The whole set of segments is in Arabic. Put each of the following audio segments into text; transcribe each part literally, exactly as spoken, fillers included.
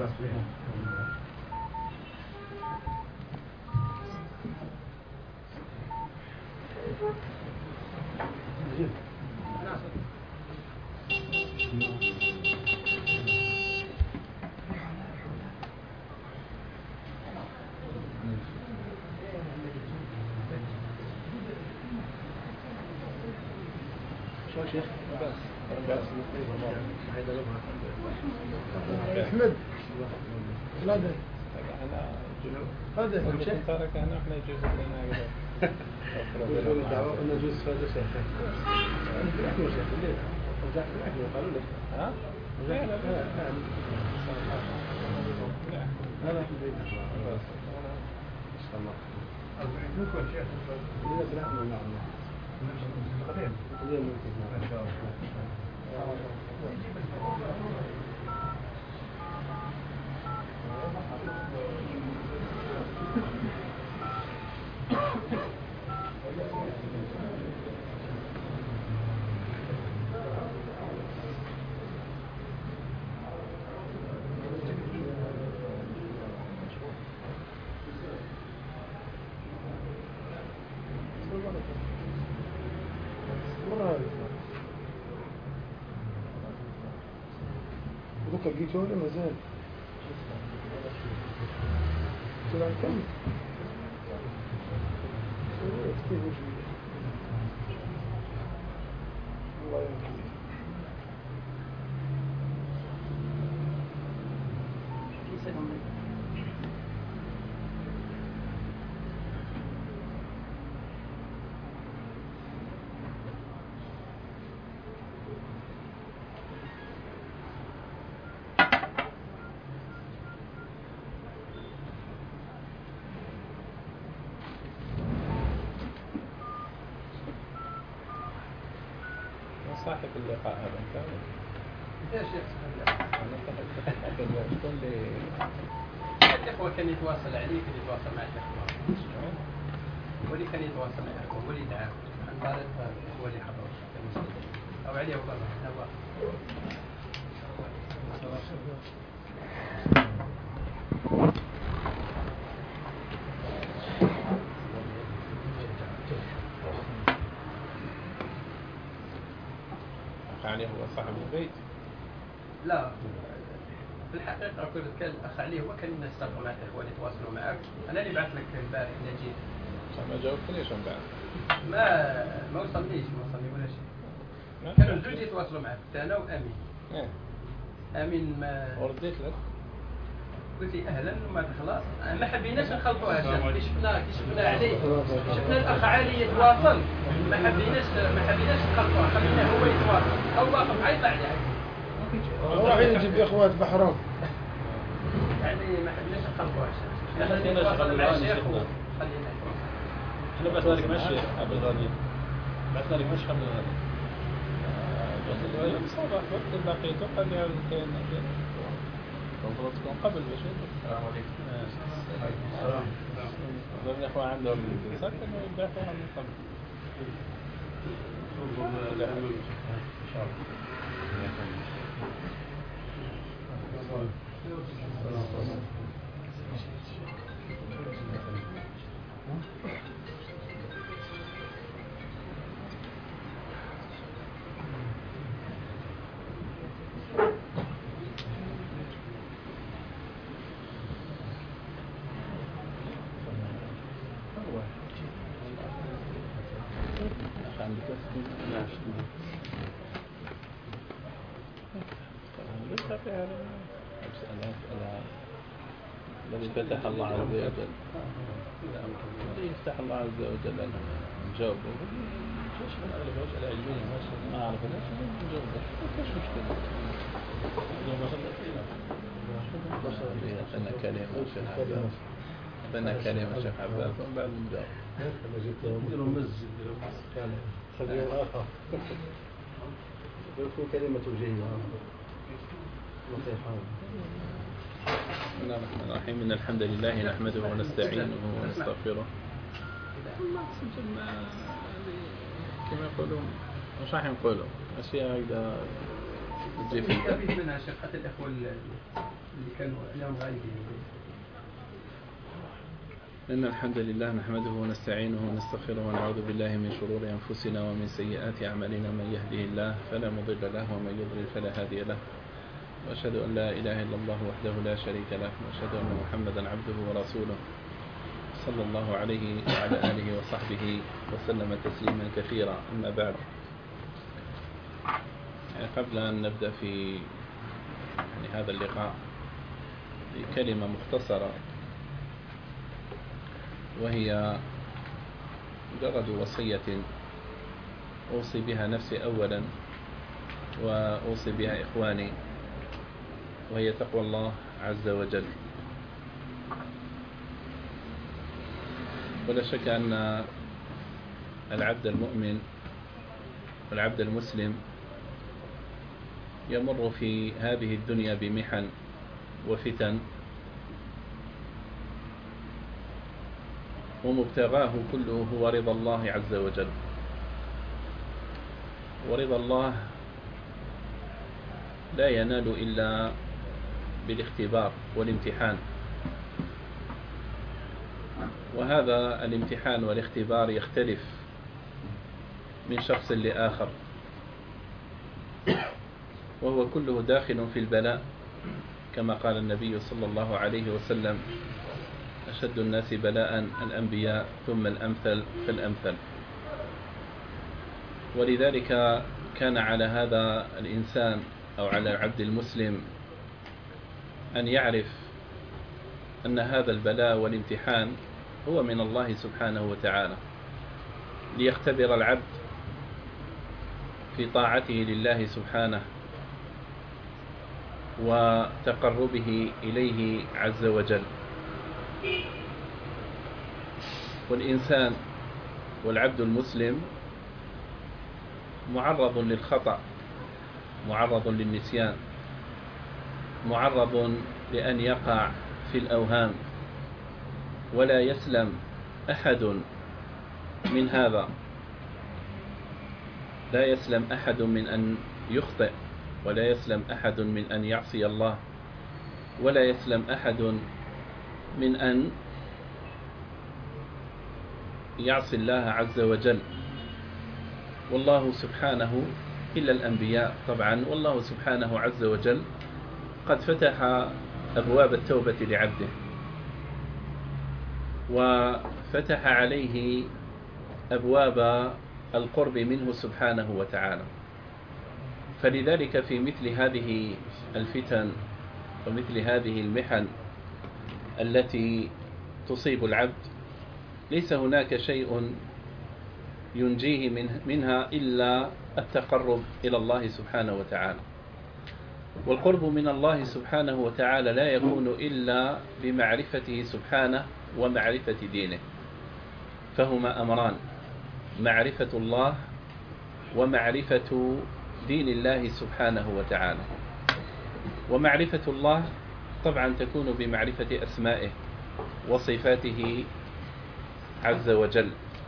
شو شيخ؟ بس بس أحمد هذا أنا هذا شيخ ترك هنا إحنا يجوز لنا كذا يقولوا دعوة إنه جزء هذا شيخ نحن شيخ الليل رجعت نحن قالوا لك ها؟ لا لا لا لا لا بس إن شاء الله ممكن شيخ لا لا نعم قديم قديم ما شاء الله بكره جيت ولا ما زال؟ طلع كم؟ الله يمكن صاحب اللقاء هذا كامل يا شيخ شكون اللي الإخوة كان يتواصل عليه كان يتواصل مع الإخوة هو اللي كان يتواصل مع الإخوة هو اللي دعاه عن طريق الإخوة اللي حضروا أو عليه وبرا نواه يعني هو صاحب البيت؟ لا في الحقيقة كل كان الأخ علي هو كان يستلقى مع الإخوة اللي يتواصلوا معك أنا اللي بعث لك البارح نجيب ما جاوبتنيش من بعد ما ما وصلنيش ما وصلني ولا شيء كانوا الزوج يتواصلوا معك أنا وأمين ايه أمين ما ورديت لك قلت لي أهلا وما خلاص ما حبيناش نخلطوها شيخ كي شفنا كي شفنا علي شفنا الأخ علي يتواصل ما حبيناش ما حبيناش نخلطوها خليناه هو يتواصل أو واقف عيط عليه راح يجيب إخوات بحرام يعني ما حبيناش نخلطوها شيخ خلينا نشغل مع الشيخ خلينا احنا بعثنا لك مشي قبل غادي بعثنا لك مشي قبل غادي اليوم صباح وقت لقيته قال لي كاين المفروض تكون قبل باش السلام عليكم السلام ظن الاخوان عندهم سكن ويدافعوا عن قبل ان شاء الله الذي فتح الله عز وجل الذي يفتح الله عز وجل نجاوبه ما أعرف ليش نجاوبه ايش مشكلة أعطينا كلمة شيخ عباس أعطينا كلمة شيخ عباس ومن بعد نجاوب نديروا مز خلينا الآخر يكون كلمة توجيه نصيحة بسم الله الرحمن الرحيم إن الحمد لله نحمده ونستعينه ونستغفره الله سبحانه ما كما يقولون مش راح نقولوا أشياء هكذا تجي في منها شيخ حتى الإخوة اللي كانوا اليوم غايبين. إن الحمد لله نحمده ونستعينه ونستغفره ونعوذ بالله من شرور أنفسنا ومن سيئات أعمالنا. من يهده الله فلا مضل له ومن يضلل فلا هادي له، وأشهد أن لا إله إلا الله وحده لا شريك له، وأشهد أن محمدا عبده ورسوله صلى الله عليه وعلى آله وصحبه وسلم تسليما كثيرا. أما بعد، يعني قبل أن نبدأ في يعني هذا اللقاء بكلمة مختصرة، وهي مجرد وصية أوصي بها نفسي أولا وأوصي بها إخواني، وهي تقوى الله عز وجل. ولا شك أن العبد المؤمن والعبد المسلم يمر في هذه الدنيا بمحن وفتن، ومبتغاه كله هو رضا الله عز وجل. ورضا الله لا ينال إلا بالاختبار والامتحان، وهذا الامتحان والاختبار يختلف من شخص لآخر، وهو كله داخل في البلاء، كما قال النبي صلى الله عليه وسلم: أشد الناس بلاء الأنبياء ثم الأمثل فالأمثل. ولذلك كان على هذا الإنسان أو على العبد المسلم أن يعرف أن هذا البلاء والامتحان هو من الله سبحانه وتعالى، ليختبر العبد في طاعته لله سبحانه وتقربه إليه عز وجل. والإنسان والعبد المسلم معرض للخطأ، معرض للنسيان، معرض لأن يقع في الأوهام، ولا يسلم أحد من هذا. لا يسلم أحد من أن يخطئ، ولا يسلم أحد من أن يعصي الله، ولا يسلم أحد من أن يعصي الله عز وجل. والله سبحانه إلا الأنبياء طبعا، والله سبحانه عز وجل قد فتح أبواب التوبة لعبده، وفتح عليه أبواب القرب منه سبحانه وتعالى. فلذلك في مثل هذه الفتن ومثل هذه المحن التي تصيب العبد، ليس هناك شيء ينجيه منها إلا التقرب إلى الله سبحانه وتعالى. والقرب من الله سبحانه وتعالى لا يكون إلا بمعرفته سبحانه ومعرفة دينه، فهما أمران: معرفة الله ومعرفة دين الله سبحانه وتعالى. ومعرفة الله طبعا تكون بمعرفة أسمائه وصفاته عز وجل،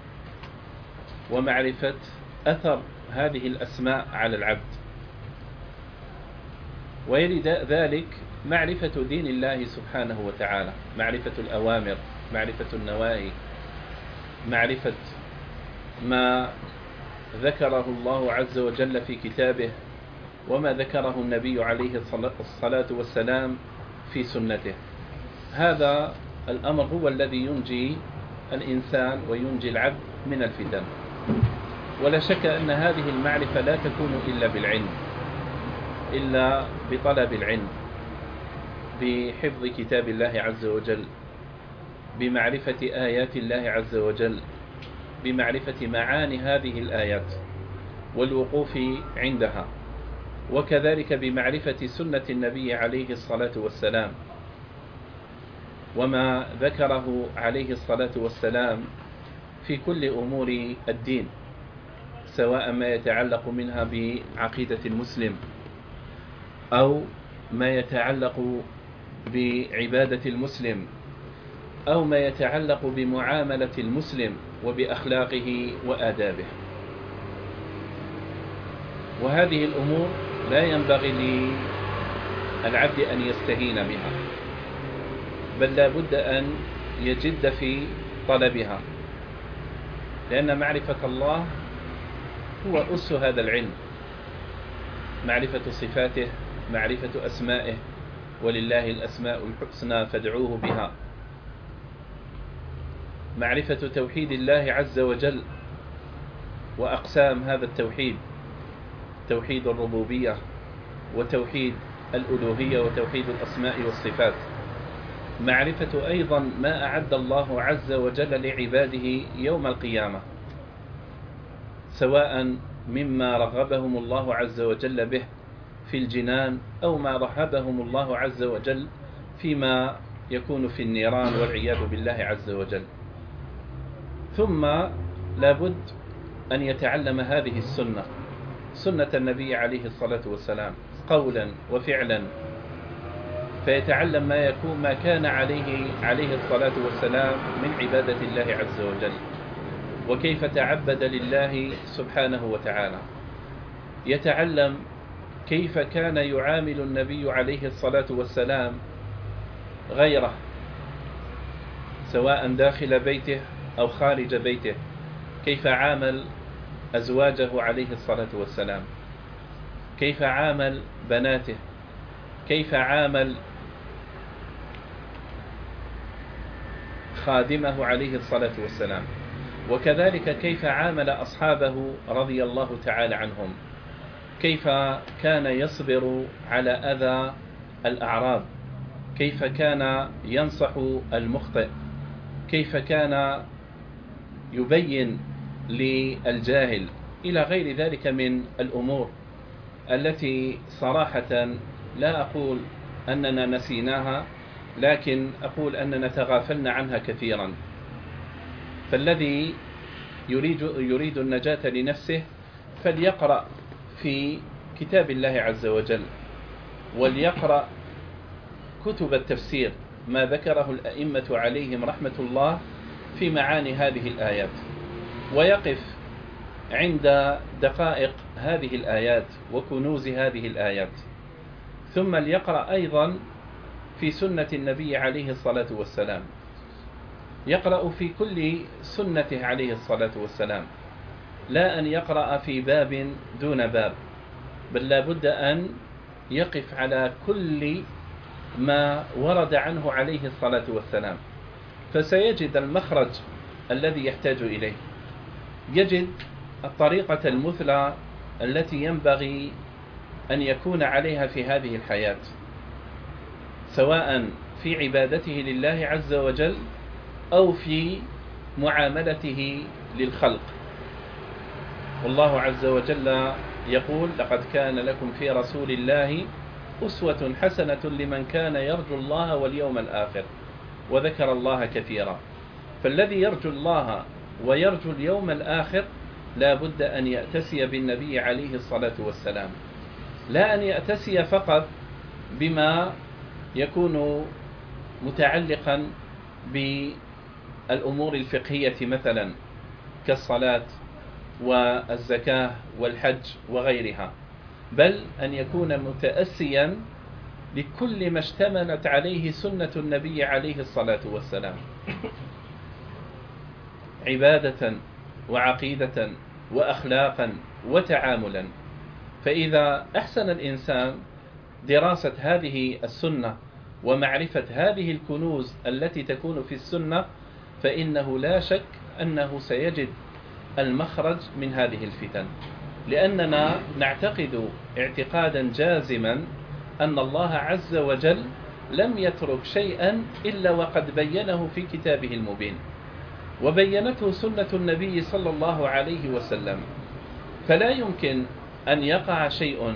ومعرفة أثر هذه الأسماء على العبد. ويلي ذلك معرفة دين الله سبحانه وتعالى، معرفة الأوامر، معرفة النواهي، معرفة ما ذكره الله عز وجل في كتابه، وما ذكره النبي عليه الصلاة والسلام في سنته. هذا الأمر هو الذي ينجي الإنسان وينجي العبد من الفتن. ولا شك أن هذه المعرفة لا تكون إلا بالعلم، إلا بطلب العلم، بحفظ كتاب الله عز وجل، بمعرفة آيات الله عز وجل، بمعرفة معاني هذه الآيات والوقوف عندها، وكذلك بمعرفة سنة النبي عليه الصلاة والسلام وما ذكره عليه الصلاة والسلام في كل أمور الدين، سواء ما يتعلق منها بعقيدة المسلم، أو ما يتعلق بعبادة المسلم، أو ما يتعلق بمعاملة المسلم وبأخلاقه وآدابه. وهذه الأمور لا ينبغي العبد أن يستهين بها، بل لا بد أن يجد في طلبها، لأن معرفة الله هو أس هذا العلم، معرفة صفاته، معرفة أسمائه، ولله الأسماء الحسنى فادعوه بها، معرفة توحيد الله عز وجل وأقسام هذا التوحيد، توحيد الربوبية وتوحيد الألوهية وتوحيد الأسماء والصفات، معرفة أيضا ما أعد الله عز وجل لعباده يوم القيامة، سواء مما رغبهم الله عز وجل به في الجنان أو ما رهبهم الله عز وجل فيما يكون في النيران والعياذ بالله عز وجل. ثم لابد أن يتعلم هذه السنة، سنة النبي عليه الصلاة والسلام قولا وفعلا، فيتعلم ما يكون ما كان عليه عليه الصلاة والسلام من عبادة الله عز وجل، وكيف تعبد لله سبحانه وتعالى، يتعلم كيف كان يعامل النبي عليه الصلاة والسلام غيره، سواء داخل بيته أو خارج بيته، كيف عامل أزواجه عليه الصلاة والسلام، كيف عامل بناته، كيف عامل خادمه عليه الصلاة والسلام، وكذلك كيف عامل أصحابه رضي الله تعالى عنهم، كيف كان يصبر على أذى الأعراب، كيف كان ينصح المخطئ، كيف كان يبين للجاهل، إلى غير ذلك من الأمور التي صراحة لا أقول أننا نسيناها، لكن أقول أننا تغافلنا عنها كثيرا. فالذي يريد, يريد النجاة لنفسه فليقرأ في كتاب الله عز وجل، وليقرأ كتب التفسير ما ذكره الأئمة عليهم رحمة الله في معاني هذه الآيات، ويقف عند دقائق هذه الآيات وكنوز هذه الآيات، ثم ليقرأ أيضا في سنة النبي عليه الصلاة والسلام، يقرأ في كل سنته عليه الصلاة والسلام، لا أن يقرأ في باب دون باب، بل لا بد أن يقف على كل ما ورد عنه عليه الصلاة والسلام، فسيجد المخرج الذي يحتاج إليه، يجد الطريقة المثلى التي ينبغي أن يكون عليها في هذه الحياة، سواء في عبادته لله عز وجل أو في معاملته للخلق. والله عز وجل يقول: لقد كان لكم في رسول الله أسوة حسنة لمن كان يرجو الله واليوم الآخر، وذكر الله كثيرا. فالذي يرجو الله ويرجو اليوم الآخر لا بد أن يأتسي بالنبي عليه الصلاة والسلام، لا أن يأتسي فقط بما يكون متعلقا بالأمور الفقهية مثلا كالصلاة والزكاة والحج وغيرها، بل أن يكون متأسيا لكل ما اشتملت عليه سنة النبي عليه الصلاة والسلام، عبادة وعقيدة وأخلاقا وتعاملا. فإذا أحسن الإنسان دراسة هذه السنة ومعرفة هذه الكنوز التي تكون في السنة، فإنه لا شك أنه سيجد المخرج من هذه الفتن، لأننا نعتقد اعتقادا جازما أن الله عز وجل لم يترك شيئا إلا وقد بينه في كتابه المبين، وبينته سنة النبي صلى الله عليه وسلم، فلا يمكن أن يقع شيء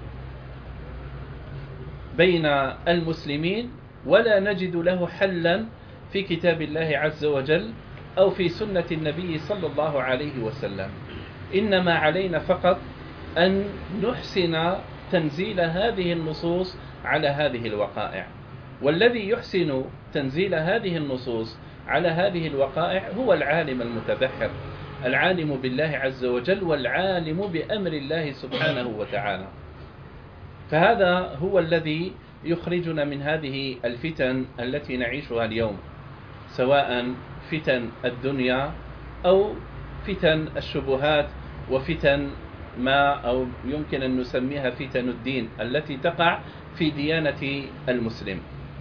بين المسلمين ولا نجد له حلا في كتاب الله عز وجل أو في سنة النبي صلى الله عليه وسلم. إنما علينا فقط أن نحسن تنزيل هذه النصوص على هذه الوقائع، والذي يحسن تنزيل هذه النصوص على هذه الوقائع هو العالم المتبحر، العالم بالله عز وجل والعالم بأمر الله سبحانه وتعالى. فهذا هو الذي يخرجنا من هذه الفتن التي نعيشها اليوم، سواء فتن الدنيا أو فتن الشبهات وفتن ما أو يمكن أن نسميها فتن الدين التي تقع في ديانة المسلم.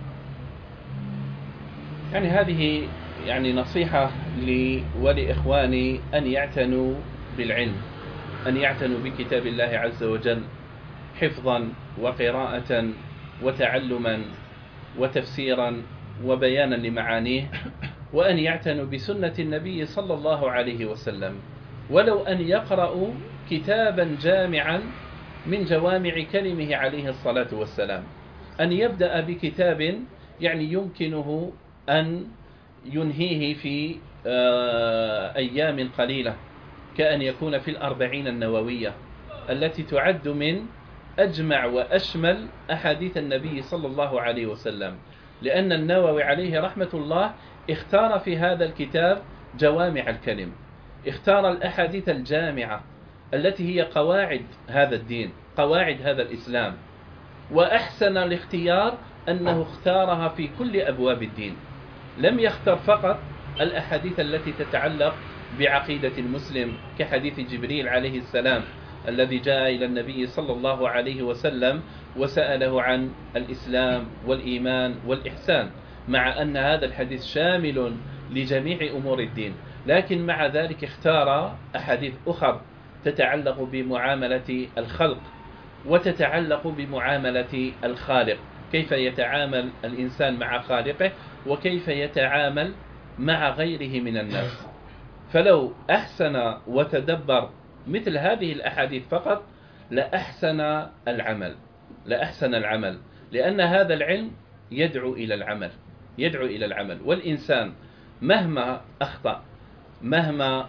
يعني هذه يعني نصيحة لي ولإخواني أن يعتنوا بالعلم، أن يعتنوا بكتاب الله عز وجل حفظا وقراءة وتعلما وتفسيرا وبيانا لمعانيه، وأن يعتنوا بسنة النبي صلى الله عليه وسلم، ولو أن يقرأوا كتابا جامعا من جوامع كلمه عليه الصلاة والسلام، أن يبدأ بكتاب يعني يمكنه أن ينهيه في أيام قليلة، كأن يكون في الأربعين النووية التي تعد من أجمع وأشمل أحاديث النبي صلى الله عليه وسلم، لأن النووي عليه رحمة الله اختار في هذا الكتاب جوامع الكلم، اختار الأحاديث الجامعة التي هي قواعد هذا الدين، قواعد هذا الإسلام، وأحسن الاختيار أنه اختارها في كل أبواب الدين، لم يختر فقط الأحاديث التي تتعلق بعقيدة المسلم كحديث جبريل عليه السلام الذي جاء إلى النبي صلى الله عليه وسلم وسأله عن الإسلام والإيمان والإحسان، مع أن هذا الحديث شامل لجميع أمور الدين، لكن مع ذلك اختار أحاديث أخرى تتعلق بمعاملة الخلق وتتعلق بمعاملة الخالق، كيف يتعامل الإنسان مع خالقه وكيف يتعامل مع غيره من الناس. فلو أحسن وتدبر مثل هذه الأحاديث فقط لأحسن العمل، لأحسن العمل، لأن هذا العلم يدعو إلى العمل، يدعو إلى العمل، والإنسان مهما أخطأ، مهما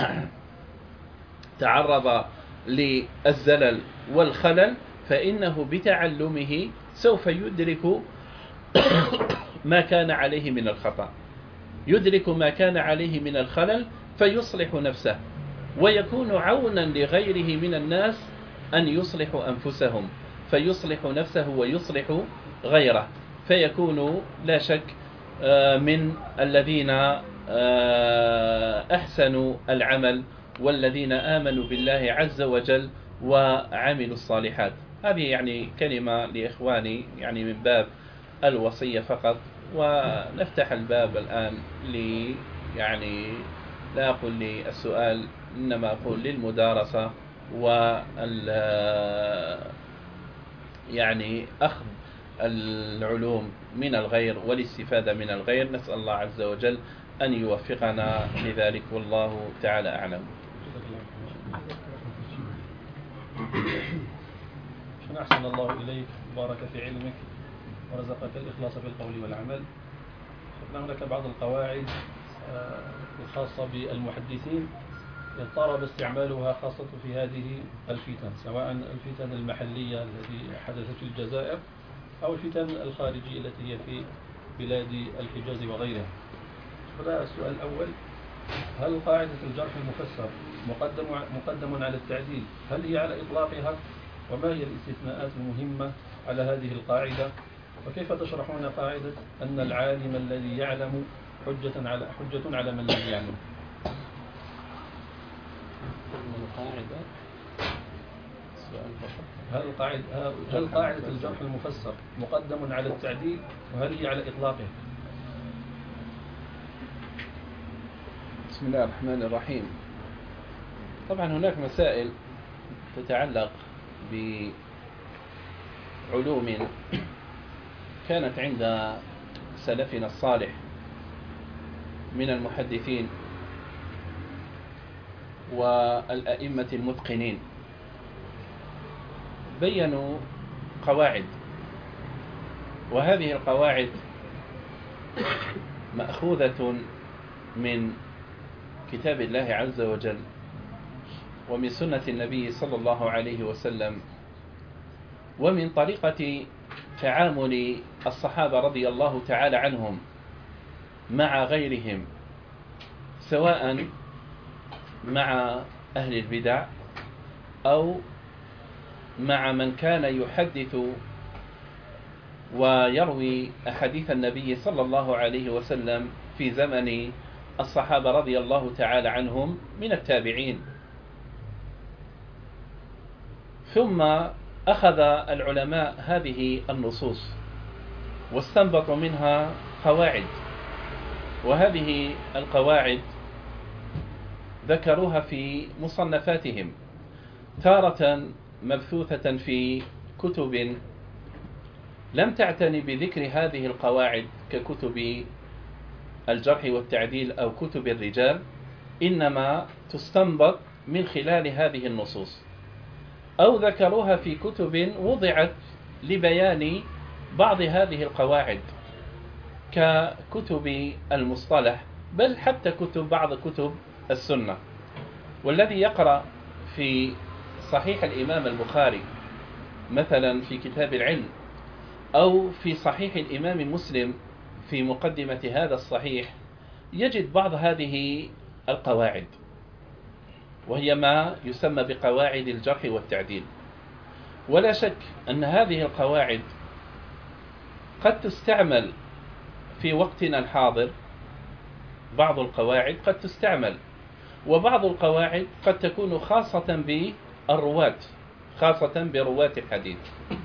تعرض للزلل والخلل، فإنه بتعلمه سوف يدرك ما كان عليه من الخطأ، يدرك ما كان عليه من الخلل فيصلح نفسه، ويكون عونا لغيره من الناس أن يصلحوا أنفسهم، فيصلح نفسه ويصلح غيره، فيكون لا شك من الذين أحسنوا العمل والذين آمنوا بالله عز وجل وعملوا الصالحات. هذه يعني كلمة لإخواني يعني من باب الوصية فقط، ونفتح الباب الآن لي يعني لا أقول للسؤال إنما أقول للمدارسة وال يعني أخذ العلوم من الغير والاستفادة من الغير. نسأل الله عز وجل أن يوفقنا لذلك، والله تعالى أعلم. أحسن الله إليك، بارك في علمك ورزقك الإخلاص في القول والعمل. هناك بعض القواعد الخاصة بالمحدثين اضطرب استعمالها خاصة في هذه الفتن، سواء الفتن المحلية التي حدثت في الجزائر أو الفتن الخارجية التي هي في بلاد الحجاز وغيرها. هذا السؤال الأول: هل قاعدة الجرح المفسر مقدم مقدم على التعديل؟ هل هي على إطلاقها؟ وما هي الاستثناءات المهمة على هذه القاعدة؟ وكيف تشرحون قاعدة أن العالم الذي يعلم حجة على حجة على من لم يعلم؟ هل قاعدة هل قاعدة الجرح المفسر مقدم على التعديل، وهل هي على إطلاقه؟ بسم الله الرحمن الرحيم. طبعا هناك مسائل تتعلق بعلوم كانت عند سلفنا الصالح من المحدثين والأئمة المتقنين، بينوا قواعد، وهذه القواعد مأخوذة من كتاب الله عز وجل ومن سنة النبي صلى الله عليه وسلم ومن طريقة تعامل الصحابة رضي الله تعالى عنهم مع غيرهم، سواء مع أهل البدع أو مع من كان يحدث ويروي أحاديث النبي صلى الله عليه وسلم في زمن الصحابة رضي الله تعالى عنهم من التابعين. ثم أخذ العلماء هذه النصوص واستنبطوا منها قواعد، وهذه القواعد ذكروها في مصنفاتهم، تارة مبثوثة في كتب لم تعتني بذكر هذه القواعد ككتب الجرح والتعديل أو كتب الرجال، إنما تستنبط من خلال هذه النصوص، أو ذكروها في كتب وضعت لبيان بعض هذه القواعد ككتب المصطلح، بل حتى كتب بعض كتب السنة. والذي يقرأ في صحيح الإمام البخاري مثلا في كتاب العلم، أو في صحيح الإمام مسلم في مقدمة هذا الصحيح، يجد بعض هذه القواعد، وهي ما يسمى بقواعد الجرح والتعديل. ولا شك أن هذه القواعد قد تستعمل في وقتنا الحاضر، بعض القواعد قد تستعمل، وبعض القواعد قد تكون خاصة بالرواة، خاصة برواة الحديث.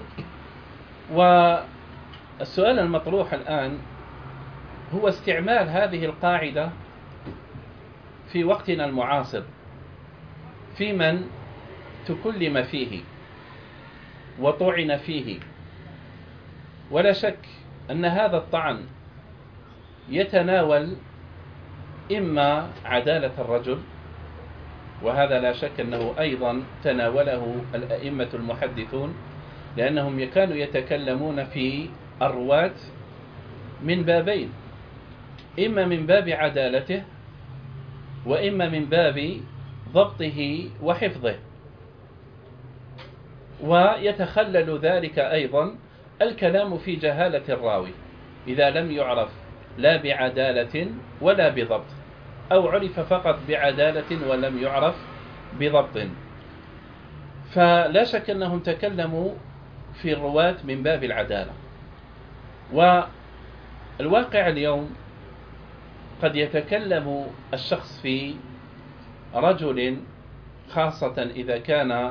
والسؤال المطروح الآن هو استعمال هذه القاعدة في وقتنا المعاصر في من تكلم فيه وطعن فيه. ولا شك أن هذا الطعن يتناول إما عدالة الرجل، وهذا لا شك أنه أيضا تناوله الأئمة المحدثون، لأنهم كانوا يتكلمون في الرواة من بابين، إما من باب عدالته، وإما من باب ضبطه وحفظه. ويتخلل ذلك أيضا الكلام في جهالة الراوي إذا لم يعرف لا بعدالة ولا بضبط، أو عرف فقط بعدالة ولم يعرف بضبط. فلا شك أنهم تكلموا في الرواة من باب العدالة. والواقع اليوم قد يتكلم الشخص في رجل، خاصة إذا كان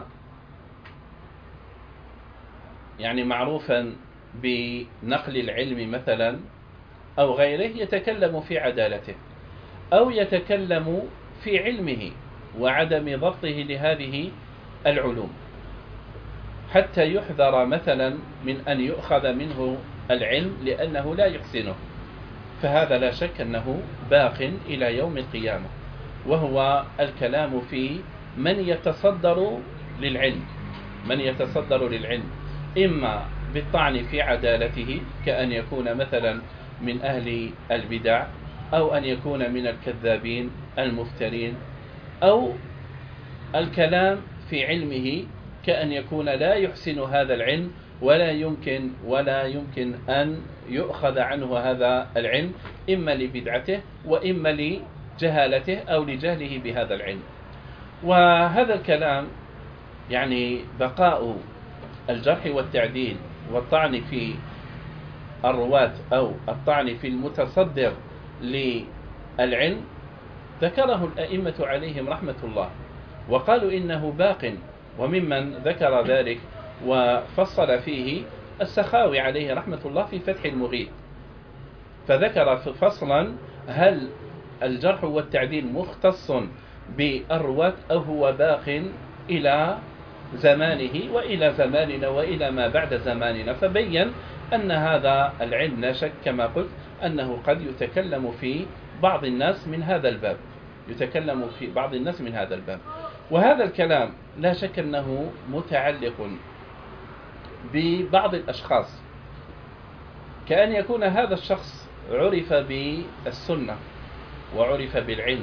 يعني معروفا بنقل العلم مثلا أو غيره، يتكلم في عدالته، أو يتكلم في علمه وعدم ضبطه لهذه العلوم، حتى يحذر مثلا من أن يؤخذ منه العلم لأنه لا يحسنه. فهذا لا شك أنه باق إلى يوم القيامة، وهو الكلام في من يتصدر للعلم، من يتصدر للعلم إما بالطعن في عدالته، كأن يكون مثلا من أهل البدع، أو أن يكون من الكذابين المفترين، أو الكلام في علمه كأن يكون لا يحسن هذا العلم ولا يمكن ولا يمكن أن يؤخذ عنه هذا العلم، إما لبدعته وإما لجهالته أو لجهله بهذا العلم. وهذا الكلام يعني بقاء الجرح والتعديل والطعن في الرواة أو الطعن في المتصدر للعلم ذكره الأئمة عليهم رحمة الله، وقالوا إنه باق. وممن ذكر ذلك وفصل فيه السخاوي عليه رحمة الله في فتح المغيث، فذكر فصلا هل الجرح والتعديل مختص بالرواة أو هو باق إلى زمانه وإلى زماننا وإلى ما بعد زماننا. فبين أن هذا العلم لا شك كما قلت أنه قد يتكلم في بعض الناس من هذا الباب، يتكلم في بعض الناس من هذا الباب. وهذا الكلام لا شك أنه متعلق ببعض الأشخاص، كأن يكون هذا الشخص عرف بالسنة وعرف بالعلم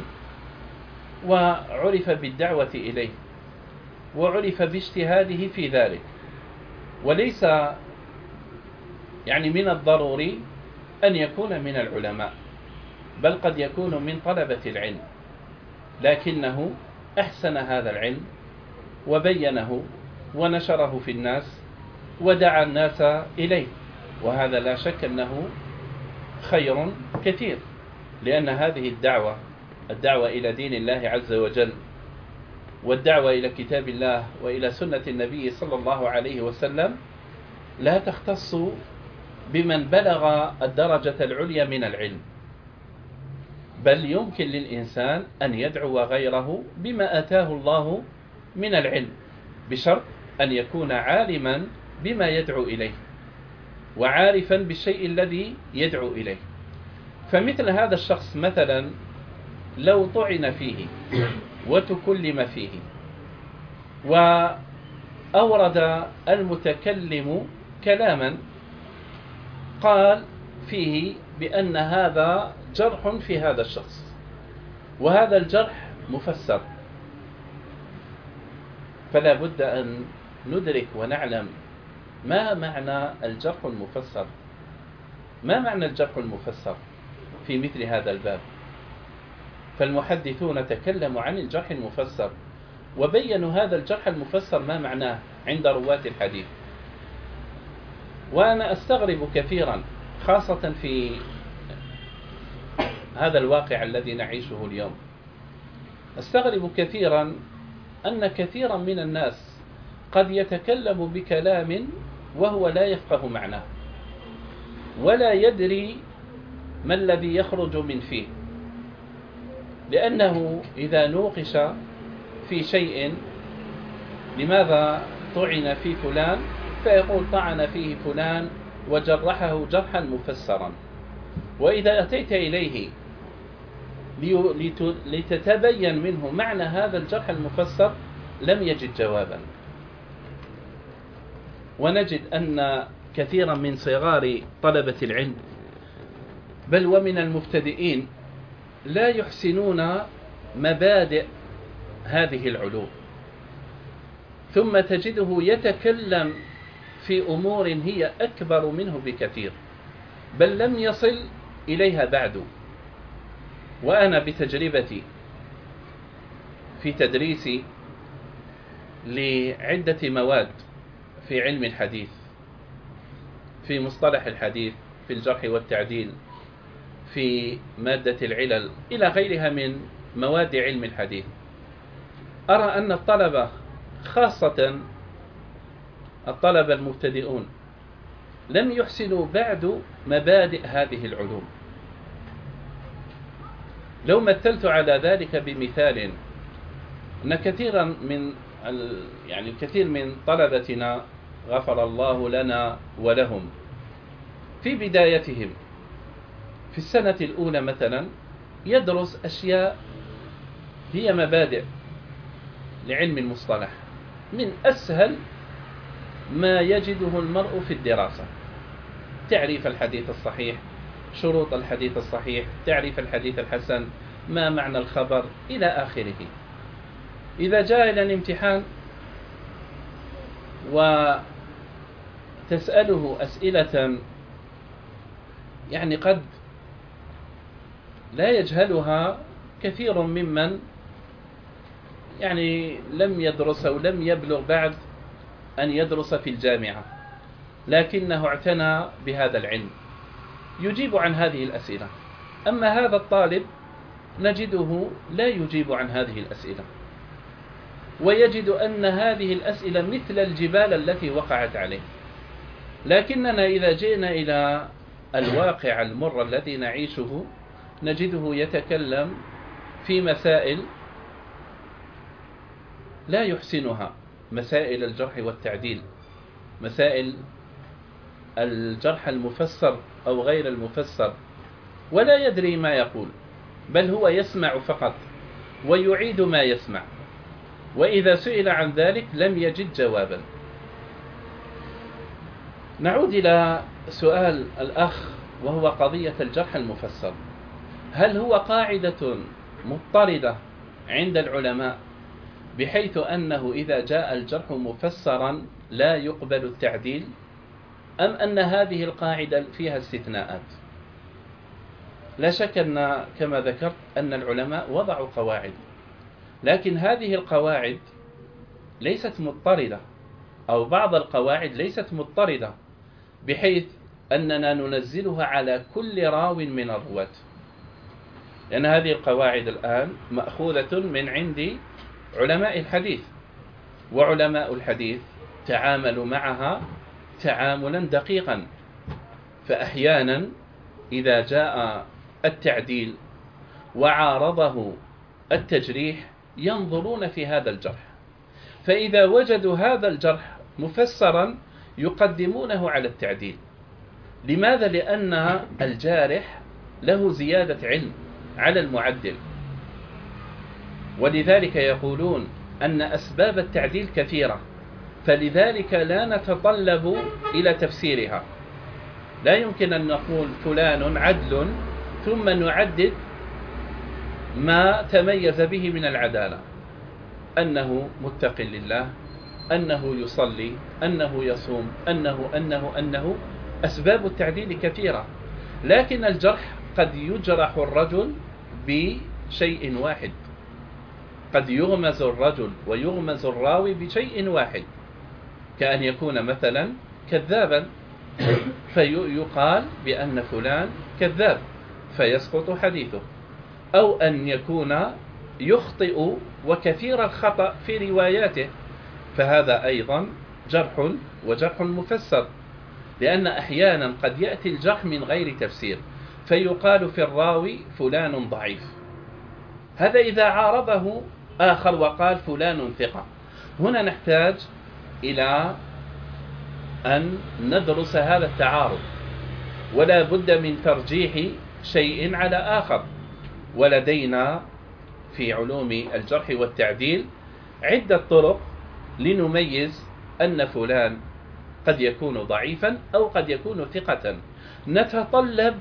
وعرف بالدعوة إليه وعرف باجتهاده في ذلك، وليس يعني من الضروري أن يكون من العلماء، بل قد يكون من طلبة العلم، لكنه أحسن هذا العلم وبينه ونشره في الناس ودعا الناس إليه. وهذا لا شك أنه خير كثير، لأن هذه الدعوة الدعوة إلى دين الله عز وجل والدعوة إلى كتاب الله وإلى سنة النبي صلى الله عليه وسلم لا تختص بمن بلغ الدرجة العليا من العلم، بل يمكن للإنسان أن يدعو غيره بما آتاه الله من العلم، بشرط أن يكون عالما بما يدعو إليه وعارفا بالشيء الذي يدعو إليه. فمثل هذا الشخص مثلا لو طعن فيه وتكلم فيه وأورد المتكلم كلاما قال فيه بأن هذا جرح في هذا الشخص، وهذا الجرح مفسر، فلا بد أن ندرك ونعلم ما معنى الجرح المفسر، ما معنى الجرح المفسر في مثل هذا الباب. فالمحدثون تكلموا عن الجرح المفسر وبينوا هذا الجرح المفسر ما معناه عند رواة الحديث. وأنا أستغرب كثيرا خاصة في هذا الواقع الذي نعيشه اليوم، أستغرب كثيرا أن كثيرا من الناس قد يتكلم بكلام وهو لا يفقه معناه ولا يدري ما الذي يخرج من فيه، لأنه إذا نوقش في شيء لماذا طعن في فلان فيقول طعن فيه فلان وجرحه جرحا مفسرا، وإذا أتيت إليه لتتبين منه معنى هذا الجرح المفسر لم يجد جوابا. ونجد أن كثيرا من صغار طلبة العلم بل ومن المبتدئين لا يحسنون مبادئ هذه العلوم، ثم تجده يتكلم في أمور هي أكبر منه بكثير بل لم يصل إليها بعد. وأنا بتجربتي في تدريسي لعدة مواد في علم الحديث، في مصطلح الحديث، في الجرح والتعديل، في مادة العلل، إلى غيرها من مواد علم الحديث، أرى أن الطلبة خاصة الطلبة المبتدئون لم يحسنوا بعد مبادئ هذه العلوم. لو مثلت على ذلك بمثال، أن كثيرا من يعني الكثير من طلبتنا غفر الله لنا ولهم في بدايتهم في السنة الأولى مثلا يدرس أشياء هي مبادئ لعلم المصطلح من أسهل ما يجده المرء في الدراسة: تعريف الحديث الصحيح، شروط الحديث الصحيح، تعريف الحديث الحسن، ما معنى الخبر، إلى آخره. إذا جاء إلى الامتحان وتسأله أسئلة يعني قد لا يجهلها كثير ممن يعني لم يدرس أو لم يبلغ بعد أن يدرس في الجامعة لكنه اعتنى بهذا العلم، يجيب عن هذه الأسئلة. أما هذا الطالب نجده لا يجيب عن هذه الأسئلة، ويجد أن هذه الأسئلة مثل الجبال التي وقعت عليه. لكننا إذا جئنا إلى الواقع المر الذي نعيشه نجده يتكلم في مسائل لا يحسنها، مسائل الجرح والتعديل، مسائل الجرح المفسر أو غير المفسر، ولا يدري ما يقول، بل هو يسمع فقط ويعيد ما يسمع، وإذا سئل عن ذلك لم يجد جوابا. نعود إلى سؤال الأخ وهو قضية الجرح المفسر. هل هو قاعدة مضطردة عند العلماء بحيث أنه إذا جاء الجرح مفسرا لا يقبل التعديل، أم أن هذه القاعدة فيها استثناءات؟ لا شك أن كما ذكرت أن العلماء وضعوا قواعد، لكن هذه القواعد ليست مضطردة، أو بعض القواعد ليست مضطردة بحيث أننا ننزلها على كل راو من الرواة، لأن هذه القواعد الآن مأخوذة من عند علماء الحديث، وعلماء الحديث تعاملوا معها تعاملا دقيقا. فأحيانا إذا جاء التعديل وعارضه التجريح ينظرون في هذا الجرح، فإذا وجدوا هذا الجرح مفسرا يقدمونه على التعديل. لماذا؟ لأن الجارح له زيادة علم على المعدل، ولذلك يقولون أن أسباب التعديل كثيرة، فلذلك لا نتطلب إلى تفسيرها. لا يمكن أن نقول فلان عدل ثم نعدد ما تميز به من العدالة، أنه متق لله، أنه يصلي، أنه يصوم، أنه أنه أنه أسباب التعديل كثيرة. لكن الجرح قد يجرح الرجل بشيء واحد، قد يغمز الرجل ويغمز الراوي بشيء واحد، كأن يكون مثلا كذابا فيقال بأن فلان كذاب فيسقط حديثه، أو أن يكون يخطئ وكثير الخطأ في رواياته، فهذا أيضا جرح وجرح مفسر، لأن أحيانا قد يأتي الجرح من غير تفسير فيقال في الراوي فلان ضعيف. هذا إذا عارضه آخر وقال فلان ثقة. هنا نحتاج إلى أن ندرس هذا التعارض، ولا بد من ترجيح شيء على آخر. ولدينا في علوم الجرح والتعديل عدة طرق لنميز أن فلان قد يكون ضعيفا أو قد يكون ثقة. نتطلب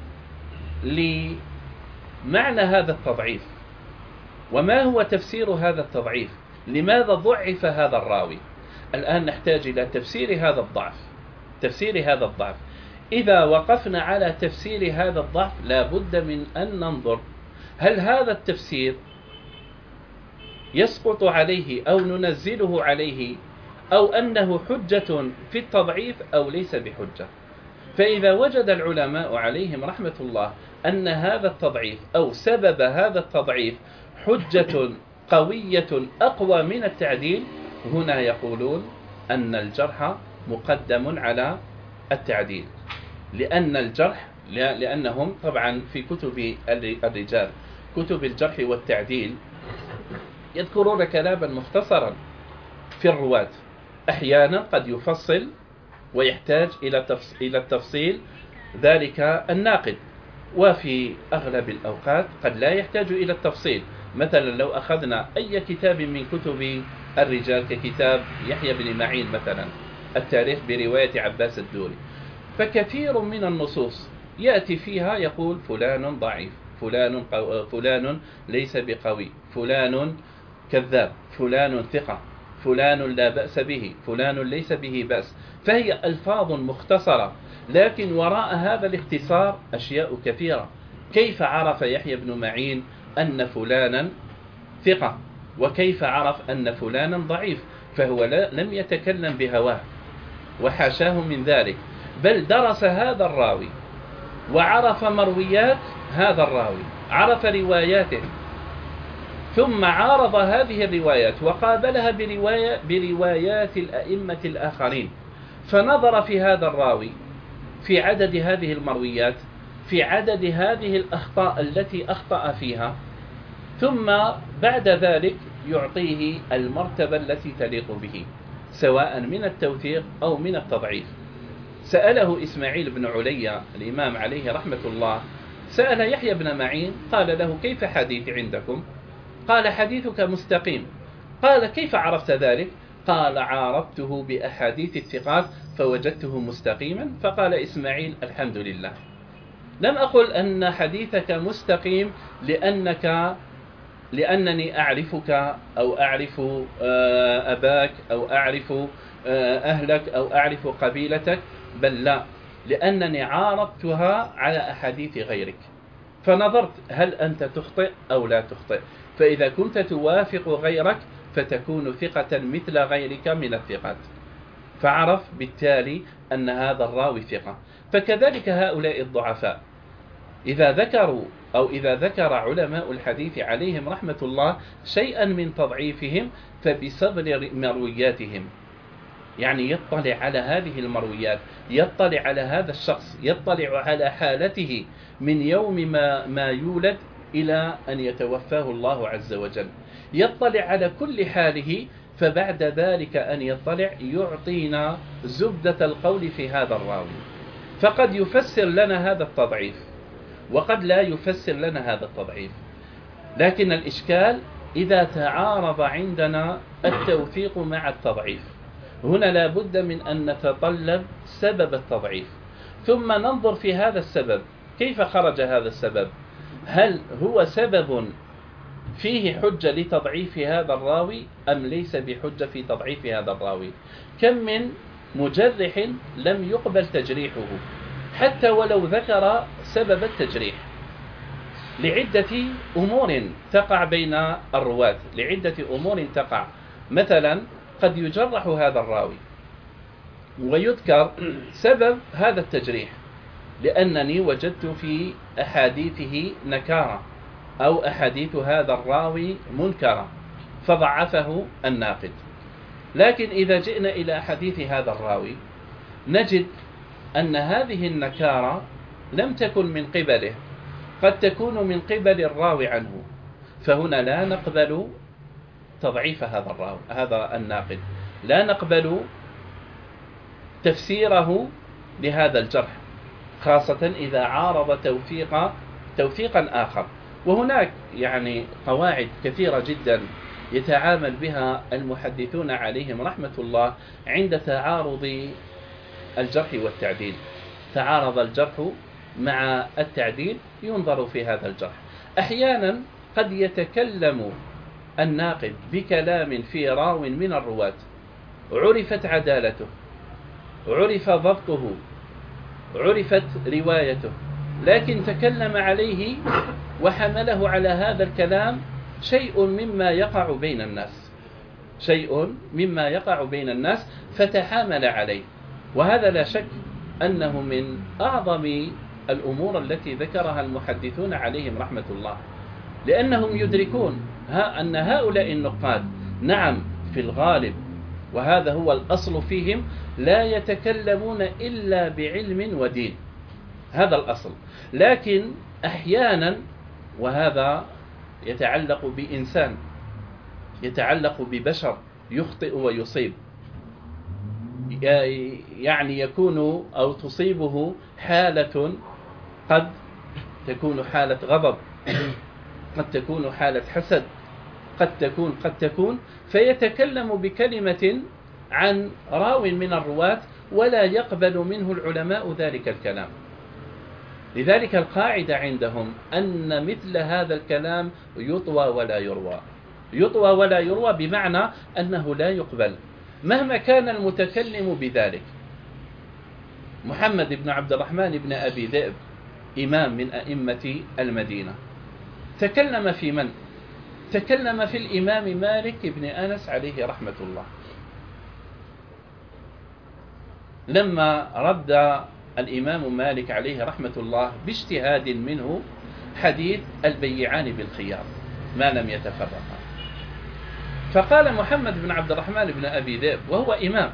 لمعنى هذا التضعيف، وما هو تفسير هذا التضعيف، لماذا ضعف هذا الراوي. الآن نحتاج إلى تفسير هذا الضعف. تفسير هذا الضعف إذا وقفنا على تفسير هذا الضعف لا بد من أن ننظر هل هذا التفسير يسقط عليه أو ننزله عليه، أو أنه حجة في التضعيف أو ليس بحجة. فإذا وجد العلماء عليهم رحمة الله أن هذا التضعيف أو سبب هذا التضعيف حجة قوية أقوى من التعديل، هنا يقولون أن الجرح مقدم على التعديل. لأن الجرح لأنهم طبعا في كتب الرجال كتب الجرح والتعديل يذكرون كلاما مختصرا في الرواة، أحيانا قد يفصل ويحتاج إلى التفصيل ذلك الناقد، وفي أغلب الأوقات قد لا يحتاج إلى التفصيل. مثلا لو أخذنا أي كتاب من كتب الرجال ككتاب يحيى بن معين مثلا التاريخ برواية عباس الدوري، فكثير من النصوص يأتي فيها يقول فلان ضعيف، فلان, قو... فلان ليس بقوي، فلان كذاب، فلان ثقة، فلان لا بأس به، فلان ليس به بأس. فهي ألفاظ مختصرة، لكن وراء هذا الاختصار أشياء كثيرة. كيف عرف يحيى بن معين أن فلانا ثقة، وكيف عرف أن فلانا ضعيف؟ فهو لا لم يتكلم بهواه وحاشاه من ذلك، بل درس هذا الراوي وعرف مرويات هذا الراوي، عرف رواياته، ثم عارض هذه الروايات وقابلها برواية بروايات الأئمة الآخرين، فنظر في هذا الراوي في عدد هذه المرويات، في عدد هذه الأخطاء التي أخطأ فيها، ثم بعد ذلك يعطيه المرتبة التي تليق به، سواء من التوثيق أو من التضعيف. سأله إسماعيل بن علي الإمام عليه رحمة الله، سأل يحيى بن معين قال له كيف حديثي عندكم؟ قال حديثك مستقيم. قال كيف عرفت ذلك؟ قال عارضته بأحاديث الثقات فوجدته مستقيما. فقال إسماعيل الحمد لله، لم أقل أن حديثك مستقيم لأنك لأنني أعرفك أو أعرف أباك أو أعرف أهلك أو أعرف قبيلتك، بل لا، لأنني عارضتها على أحاديث غيرك، فنظرت هل أنت تخطئ أو لا تخطئ، فإذا كنت توافق غيرك فتكون ثقة مثل غيرك من الثقات، فعرف بالتالي أن هذا الراوي ثقة. فكذلك هؤلاء الضعفاء إذا ذكروا أو إذا ذكر علماء الحديث عليهم رحمة الله شيئا من تضعيفهم فبسبب مروياتهم، يعني يطلع على هذه المرويات، يطلع على هذا الشخص، يطلع على حالته من يوم ما, ما يولد إلى أن يتوفاه الله عز وجل، يطلع على كل حاله، فبعد ذلك أن يطلع يعطينا زبدة القول في هذا الراوي، فقد يفسر لنا هذا التضعيف وقد لا يفسر لنا هذا التضعيف. لكن الإشكال إذا تعارض عندنا التوثيق مع التضعيف، هنا لا بد من أن نتطلب سبب التضعيف، ثم ننظر في هذا السبب كيف خرج هذا السبب، هل هو سبب فيه حجة لتضعيف هذا الراوي أم ليس بحجة في تضعيف هذا الراوي. كم من مجرح لم يقبل تجريحه حتى ولو ذكر سبب التجريح لعدة أمور تقع بين الرواة، لعدة أمور تقع، مثلا قد يجرح هذا الراوي ويذكر سبب هذا التجريح لأنني وجدت في أحاديثه نكارة أو أحاديث هذا الراوي منكرة فضعفه الناقد. لكن إذا جئنا إلى حديث هذا الراوي نجد أن هذه النكارة لم تكن من قبله، قد تكون من قبل الراوي عنه، فهنا لا نقبل تضعيف هذا الراوي هذا الناقد، لا نقبل تفسيره لهذا الجرح، خاصة إذا عارض توثيق توثيقا آخر. وهناك يعني قواعد كثيرة جدا يتعامل بها المحدثون عليهم رحمة الله عند تعارض الجرح والتعديل. تعارض الجرح مع التعديل ينظر في هذا الجرح. أحيانا قد يتكلم الناقد بكلام في راو من الرواة عرفت عدالته، عرف ضبطه، عرفت روايته، لكن تكلم عليه وحمله على هذا الكلام شيء مما يقع بين الناس، شيء مما يقع بين الناس فتحامل عليه. وهذا لا شك أنه من أعظم الأمور التي ذكرها المحدثون عليهم رحمة الله، لأنهم يدركون ها أن هؤلاء النقاد نعم في الغالب وهذا هو الأصل فيهم لا يتكلمون إلا بعلم ودين، هذا الأصل، لكن أحيانا وهذا يتعلق بإنسان، يتعلق ببشر يخطئ ويصيب، يعني يكون أو تصيبه حالة قد تكون حالة غضب، قد تكون حالة حسد، قد تكون قد تكون فيتكلم بكلمة عن راو من الرواة ولا يقبل منه العلماء ذلك الكلام. لذلك القاعدة عندهم أن مثل هذا الكلام يطوى ولا يروى، يطوى ولا يروى بمعنى أنه لا يقبل مهما كان المتكلم بذلك. محمد بن عبد الرحمن بن أبي ذئب إمام من أئمة المدينة تكلم في من؟ تكلم في الإمام مالك بن أنس عليه رحمة الله، لما رد الإمام مالك عليه رحمة الله باجتهاد منه حديث البيعان بالخيار ما لم يتفرقا، فقال محمد بن عبد الرحمن بن أبي ذئب وهو إمام،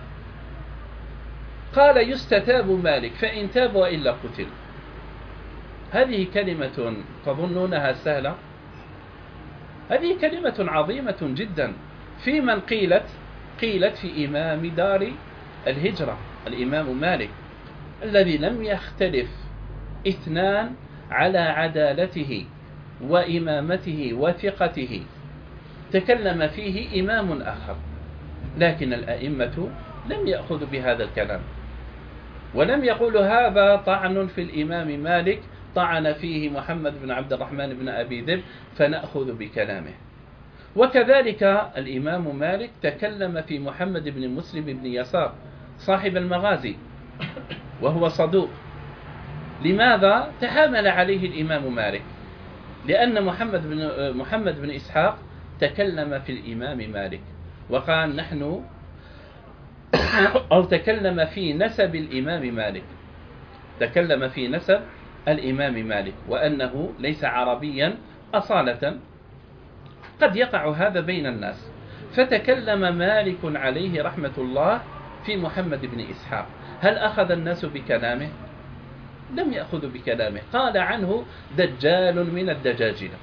قال يستتاب مالك فإن تاب وإلا قتل. هذه كلمة تظنونها سهلة؟ هذه كلمة عظيمة جدا في من قيلت قيلت في إمام دار الهجرة الإمام مالك الذي لم يختلف اثنان على عدالته وإمامته وثقته، تكلم فيه إمام آخر، لكن الأئمة لم يأخذوا بهذا الكلام ولم يقولوا هذا طعن في الإمام مالك، طعن فيه محمد بن عبد الرحمن بن أبي ذئب فنأخذ بكلامه. وكذلك الإمام مالك تكلم في محمد بن مسلم بن يسار صاحب المغازي وهو صدوق. لماذا تحامل عليه الإمام مالك؟ لأن محمد بن محمد بن إسحاق تكلم في الإمام مالك وقال نحن أو تكلم في نسب الإمام مالك تكلم في نسب الإمام مالك وأنه ليس عربيا أصالة، قد يقع هذا بين الناس. فتكلم مالك عليه رحمة الله في محمد بن إسحاق. هل أخذ الناس بكلامه؟ لم يأخذوا بكلامه. قال عنه دجال من الدجاجلة،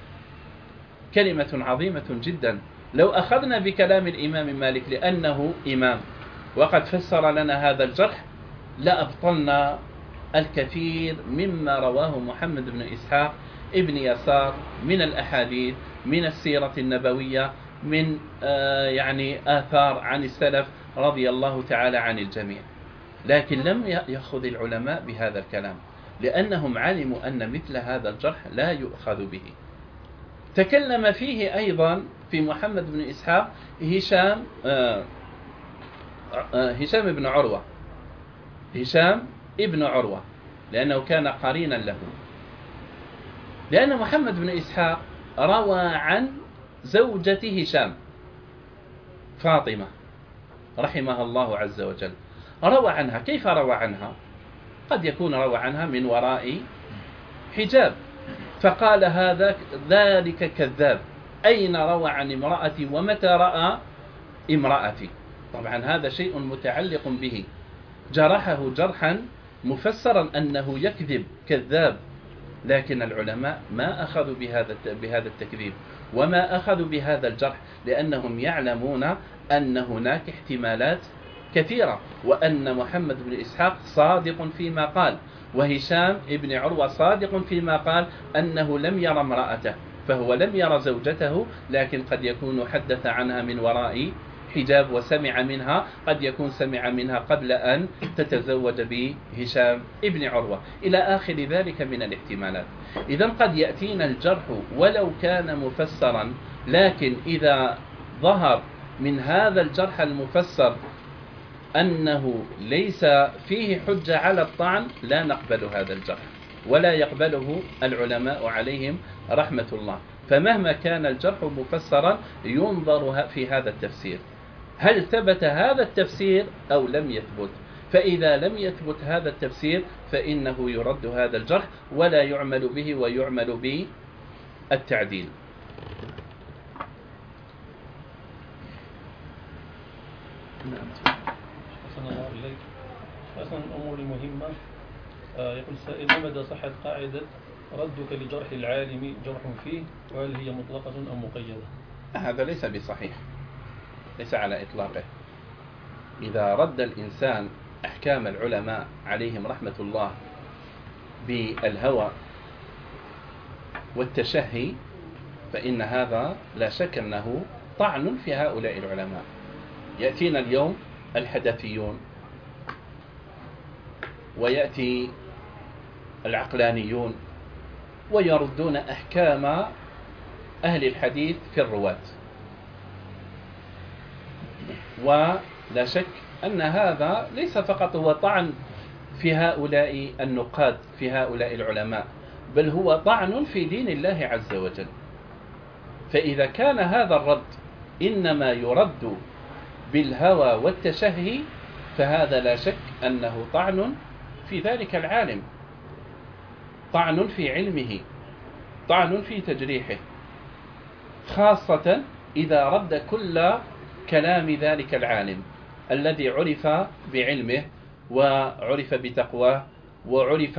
كلمة عظيمة جدا. لو أخذنا بكلام الإمام مالك لأنه إمام وقد فسر لنا هذا الجرح لأبطلنا الكثير مما رواه محمد بن إسحاق ابن يسار من الأحاديث، من السيرة النبوية، من آه يعني آثار عن السلف رضي الله تعالى عن الجميع. لكن لم يأخذ العلماء بهذا الكلام لأنهم علموا أن مثل هذا الجرح لا يؤخذ به. تكلم فيه أيضا في محمد بن إسحاق هشام آه آه هشام بن عروة هشام ابن عروة لأنه كان قرينا له، لأن محمد بن إسحاق روى عن زوجة هشام فاطمة رحمها الله عز وجل، روى عنها. كيف روى عنها؟ قد يكون روى عنها من وراء حجاب، فقال هذا ذلك كذاب، أين روى عن امرأتي ومتى رأى امرأتي؟ طبعا هذا شيء متعلق به، جرحه جرحا مفسرا أنه يكذب كذاب. لكن العلماء ما أخذوا بهذا بهذا التكذيب وما أخذوا بهذا الجرح، لأنهم يعلمون أن هناك احتمالات كثيرة، وأن محمد بن إسحاق صادق فيما قال، وهشام ابن عروة صادق فيما قال أنه لم يرى امرأته، فهو لم يرى زوجته، لكن قد يكون حدث عنها من وراء حجاب وسمع منها، قد يكون سمع منها قبل أن تتزوج بهشام ابن عروة، إلى آخر ذلك من الاحتمالات. إذن قد يأتينا الجرح ولو كان مفسرا، لكن إذا ظهر من هذا الجرح المفسر أنه ليس فيه حجة على الطعن لا نقبل هذا الجرح ولا يقبله العلماء عليهم رحمة الله. فمهما كان الجرح مفسرا ينظر في هذا التفسير، هل ثبت هذا التفسير أو لم يثبت؟ فإذا لم يثبت هذا التفسير فإنه يرد هذا الجرح ولا يعمل به ويعمل بالتعديل. أحسن الله إليك. أصلا الأمور المهمة يقول السائل: ما مدى صحة قاعدة ردك لجرح العالم جرح فيه، وهل هي مطلقة أو مقيدة؟ هذا ليس بصحيح، ليس على إطلاقه. إذا رد الإنسان أحكام العلماء عليهم رحمة الله بالهوى والتشهي فإن هذا لا شك أنه طعن في هؤلاء العلماء. يأتينا اليوم الحدثيون ويأتي العقلانيون ويردون أحكام أهل الحديث في الرواة، ولا شك أن هذا ليس فقط هو طعن في هؤلاء النقاد في هؤلاء العلماء، بل هو طعن في دين الله عز وجل. فإذا كان هذا الرد إنما يرد بالهوى والتشهي فهذا لا شك أنه طعن في ذلك العالم، طعن في علمه، طعن في تجريحه، خاصة إذا رد كل كلام ذلك العالم الذي عرف بعلمه وعرف بتقواه وعرف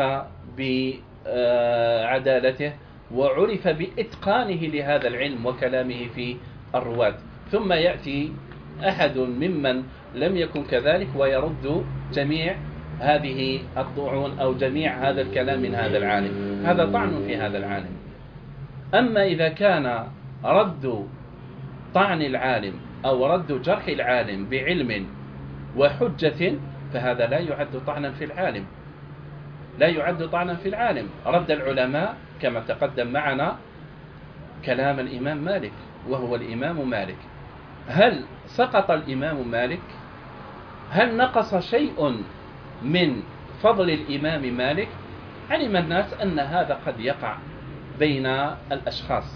بعدالته وعرف بإتقانه لهذا العلم وكلامه في الرواة، ثم يأتي أحد ممن لم يكن كذلك ويرد جميع هذه الطعون أو جميع هذا الكلام من هذا العالم، هذا طعن في هذا العالم. أما إذا كان رد طعن العالم أو رد جرح العالم بعلم وحجة فهذا لا يعد طعنا في العالم، لا يعد طعنا في العالم. رد العلماء كما تقدم معنا كلام الإمام مالك وهو الإمام مالك. هل سقط الإمام مالك؟ هل نقص شيء من فضل الإمام مالك؟ علم الناس أن هذا قد يقع بين الأشخاص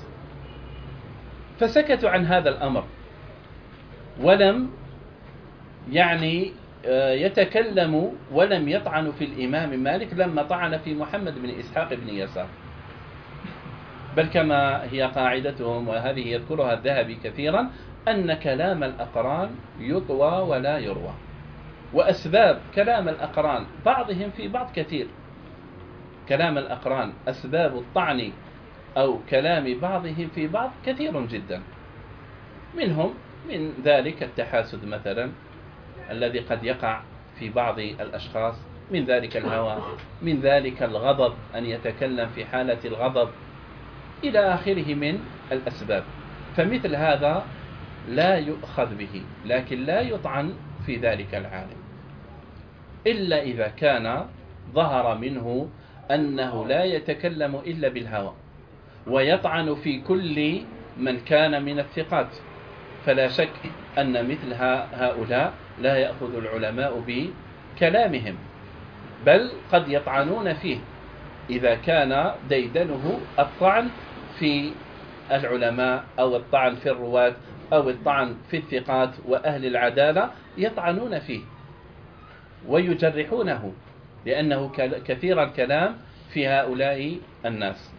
فسكتوا عن هذا الأمر ولم يعني يتكلم ولم يطعن في الإمام مالك لما طعن في محمد بن إسحاق بن يسار، بل كما هي قاعدتهم وهذه يذكرها الذهبي كثيرا أن كلام الأقران يطوى ولا يروى، وأسباب كلام الأقران بعضهم في بعض كثير. كلام الأقران أسباب الطعن أو كلام بعضهم في بعض كثير جدا، منهم من ذلك التحاسد مثلا الذي قد يقع في بعض الأشخاص، من ذلك الهوى، من ذلك الغضب أن يتكلم في حالة الغضب إلى آخره من الأسباب. فمثل هذا لا يؤخذ به، لكن لا يطعن في ذلك العالم إلا إذا كان ظهر منه أنه لا يتكلم إلا بالهوى ويطعن في كل من كان من الثقات، فلا شك أن مثل هؤلاء لا يأخذ العلماء بكلامهم، بل قد يطعنون فيه إذا كان ديدنه الطعن في العلماء أو الطعن في الرواة أو الطعن في الثقات وأهل العدالة، يطعنون فيه ويجرحونه لأنه كثير الكلام في هؤلاء الناس.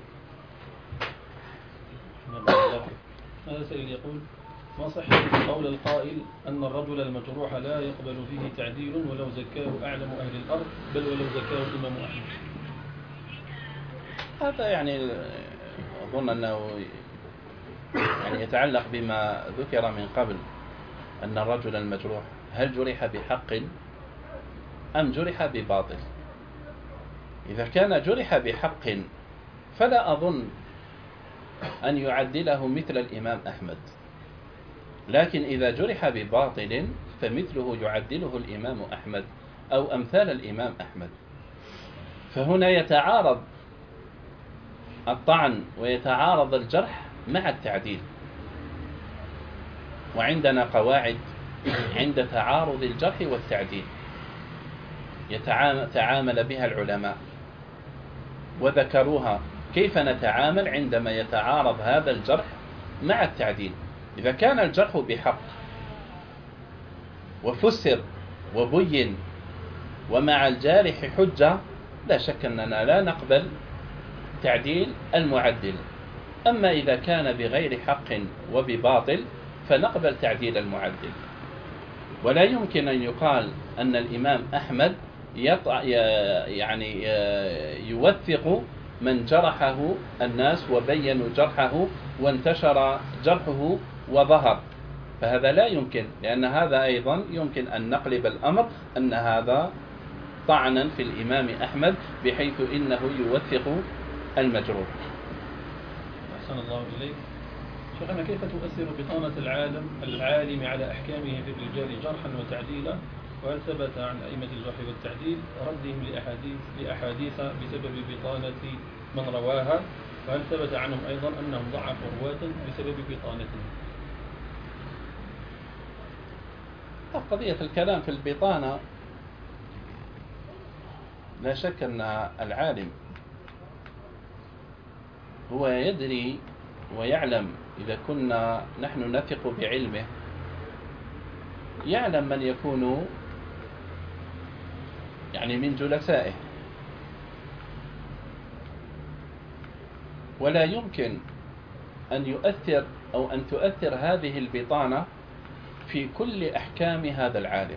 هذا سائل يقول: ما صحة قول القائل أن الرجل المجروح لا يقبل فيه تعديل ولو زكاه أعلم أهل الأرض بل ولو زكاه الإمام أحمد؟ هذا يعني أظن أنه يعني يتعلق بما ذكر من قبل، أن الرجل المجروح هل جرح بحق أم جرح بباطل؟ إذا كان جرح بحق فلا أظن أن يعدله مثل الإمام أحمد، لكن إذا جرح بباطل فمثله يعدله الإمام أحمد أو أمثال الإمام أحمد. فهنا يتعارض الطعن ويتعارض الجرح مع التعديل، وعندنا قواعد عند تعارض الجرح والتعديل يتعامل بها العلماء وذكروها، كيف نتعامل عندما يتعارض هذا الجرح مع التعديل. إذا كان الجرح بحق وفسر وبين ومع الجارح حجة لا شك أننا لا نقبل تعديل المعدل، أما إذا كان بغير حق وبباطل فنقبل تعديل المعدل. ولا يمكن أن يقال أن الإمام أحمد يطع يعني يوثق من جرحه الناس وبينوا جرحه وانتشر جرحه وظهر، فهذا لا يمكن، لأن هذا أيضا يمكن أن نقلب الأمر أن هذا طعنا في الإمام أحمد بحيث إنه يوثق المجروح. أحسن الله إليك. شيخنا، كيف تؤثر بطانة العالم العالم على أحكامه في الرجال جرحا وتعديلا؟ وهل ثبت عن أئمة الجرح والتعديل ردهم لأحاديث لأحاديث بسبب بطانة من رواها؟ وهل ثبت عنهم أيضا أنهم ضعفوا رواة بسبب بطانتهم؟ قضية الكلام في البطانة لا شك أن العالم هو يدري ويعلم، إذا كنا نحن نثق بعلمه يعلم من يكون يعني من جلسائه، ولا يمكن أن يؤثر أو أن تؤثر هذه البطانة في كل أحكام هذا العالم،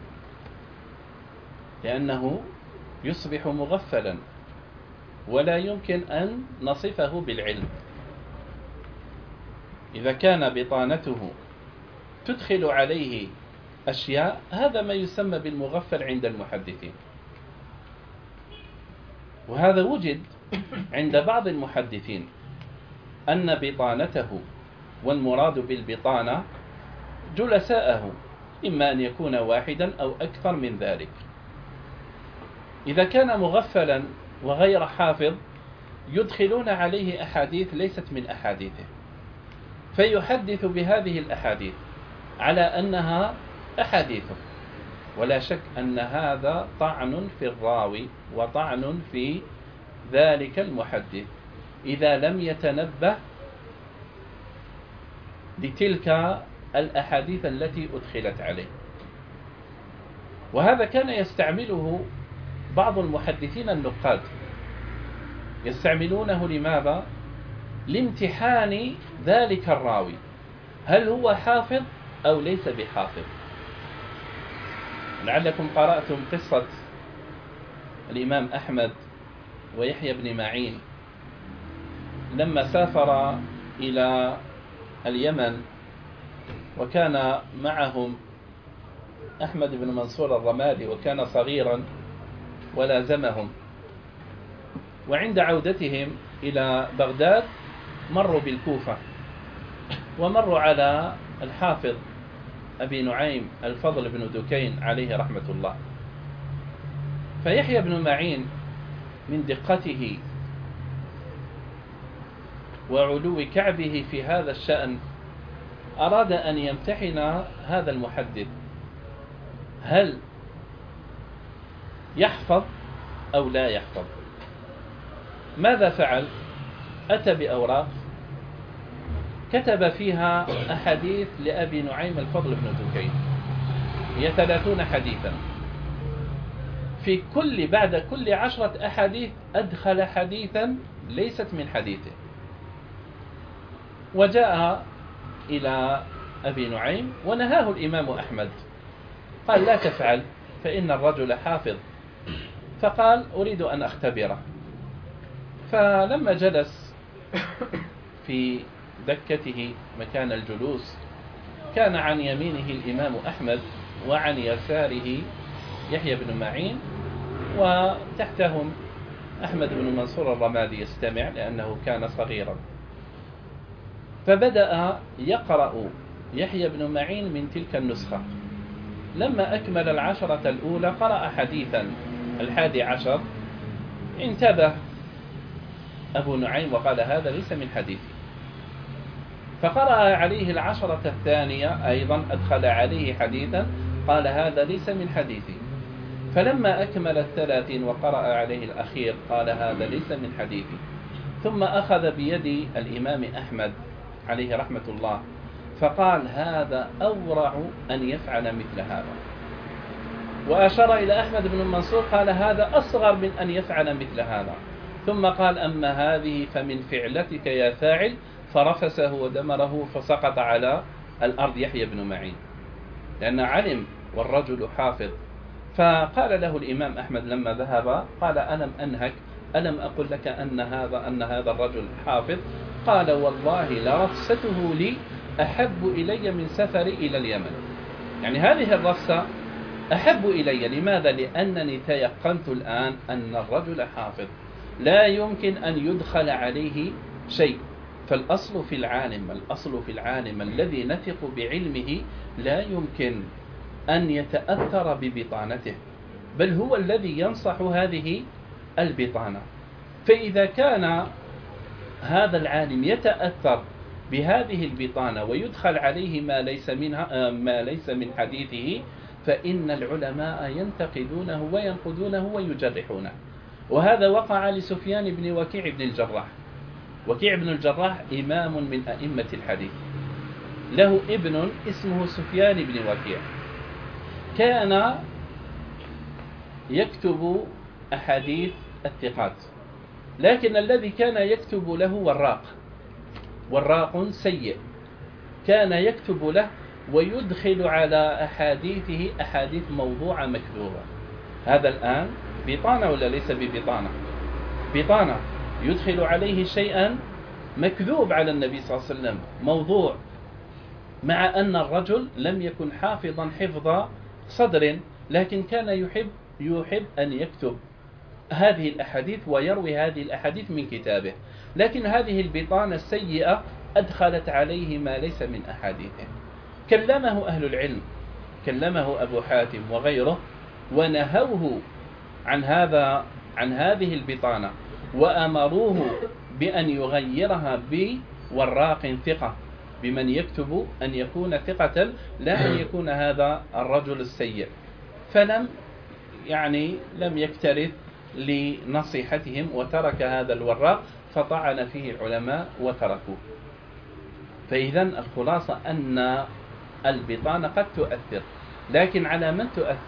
لأنه يصبح مغفلا ولا يمكن أن نصفه بالعلم. إذا كان بطانته تدخل عليه أشياء هذا ما يسمى بالمغفل عند المحدثين، وهذا وجد عند بعض المحدثين أن بطانته، والمراد بالبطانة جلساءه، إما أن يكون واحدا أو أكثر من ذلك. إذا كان مغفلا وغير حافظ يدخلون عليه أحاديث ليست من أحاديثه، فيحدث بهذه الأحاديث على أنها أحاديثه، ولا شك أن هذا طعن في الراوي وطعن في ذلك المحدث إذا لم يتنبه لتلك الأحاديث التي أدخلت عليه. وهذا كان يستعمله بعض المحدثين النقاد، يستعملونه لماذا؟ لامتحان ذلك الراوي، هل هو حافظ أو ليس بحافظ. لعلكم قرأتم قصة الإمام أحمد ويحيى بن معين لما سافر إلى اليمن، وكان معهم أحمد بن منصور الرمادي وكان صغيرا ولازمهم، وعند عودتهم إلى بغداد مروا بالكوفة ومروا على الحافظ أبي نعيم الفضل بن دكين عليه رحمة الله. فيحيى بن معين من دقته وعلو كعبه في هذا الشأن أراد أن يمتحن هذا المحدث، هل يحفظ أو لا يحفظ. ماذا فعل؟ أتى بأوراق كتب فيها أحاديث لأبي نعيم الفضل بن دكين، هي ثلاثون حديثا، في كل بعد كل عشرة أحاديث أدخل حديثا ليست من حديثه. وجاء إلى أبي نعيم ونهاه الإمام أحمد، قال لا تفعل فإن الرجل حافظ. فقال أريد أن أختبره. فلما جلس في دكته مكان الجلوس كان عن يمينه الإمام أحمد وعن يساره يحيى بن معين، وتحتهم أحمد بن منصور الرمادي يستمع لأنه كان صغيرا. فبدأ يقرأ يحيى بن معين من تلك النسخة. لما أكمل العشرة الأولى قرأ حديثا الحادي عشر، انتبه أبو نعيم وقال هذا ليس من حديثي. فقرأ عليه العشرة الثانية أيضا أدخل عليه حديثا قال هذا ليس من حديثي. فلما أكمل الثلاثين وقرأ عليه الأخير قال هذا ليس من حديثي. ثم أخذ بيد الإمام أحمد عليه رحمة الله فقال هذا أورع أن يفعل مثل هذا، وأشار إلى أحمد بن منصور قال هذا أصغر من أن يفعل مثل هذا. ثم قال أما هذه فمن فعلتك يا فاعل، فرفسه ودمره فسقط على الأرض يحيى بن معين، لأن علم والرجل حافظ. فقال له الإمام أحمد لما ذهب قال ألم أنهك، ألم أقل لك أن هذا أن هذا الرجل حافظ؟ قال والله لرفسته لي أحب إلي من سفري إلى اليمن. يعني هذه الرفسة أحب إلي. لماذا؟ لأنني تيقنت الآن أن الرجل حافظ لا يمكن أن يدخل عليه شيء. فالأصل في العالم، الأصل في العالم الذي نثق بعلمه لا يمكن أن يتأثر ببطانته، بل هو الذي ينصح هذه البطانة. فإذا كان هذا العالم يتأثر بهذه البطانة ويدخل عليه ما ليس منها ما ليس من حديثه، فإن العلماء ينتقدونه وينقدونه ويجرحونه. وهذا وقع لسفيان بن وكيع بن الجراح. وكيع بن الجراح إمام من أئمة الحديث، له ابن اسمه سفيان بن وكيع، كان يكتب أحاديث الثقات، لكن الذي كان يكتب له وراق وراق سيء، كان يكتب له ويدخل على أحاديثه أحاديث موضوعة مكذوبة. هذا الآن بطانة ولا ليس ببطانة؟ بطانة، يدخل عليه شيئا مكذوب على النبي صلى الله عليه وسلم، موضوع، مع أن الرجل لم يكن حافظا حفظ صدر، لكن كان يحب يحب أن يكتب هذه الأحاديث ويروي هذه الأحاديث من كتابه. لكن هذه البطانة السيئة أدخلت عليه ما ليس من أحاديثه. كلمه أهل العلم، كلمه أبو حاتم وغيره، ونهوه عن هذا عن هذه البطانة، وأمروه بأن يغيرها بوراق ثقة، بمن يكتب أن يكون ثقة لا أن يكون هذا الرجل السيء. فلم يعني لم يكترث لنصيحتهم وترك هذا الوراق، فطعن فيه العلماء وتركوه. فإذا الخلاصة أن البطانة قد تؤثر، لكن على من تؤثر؟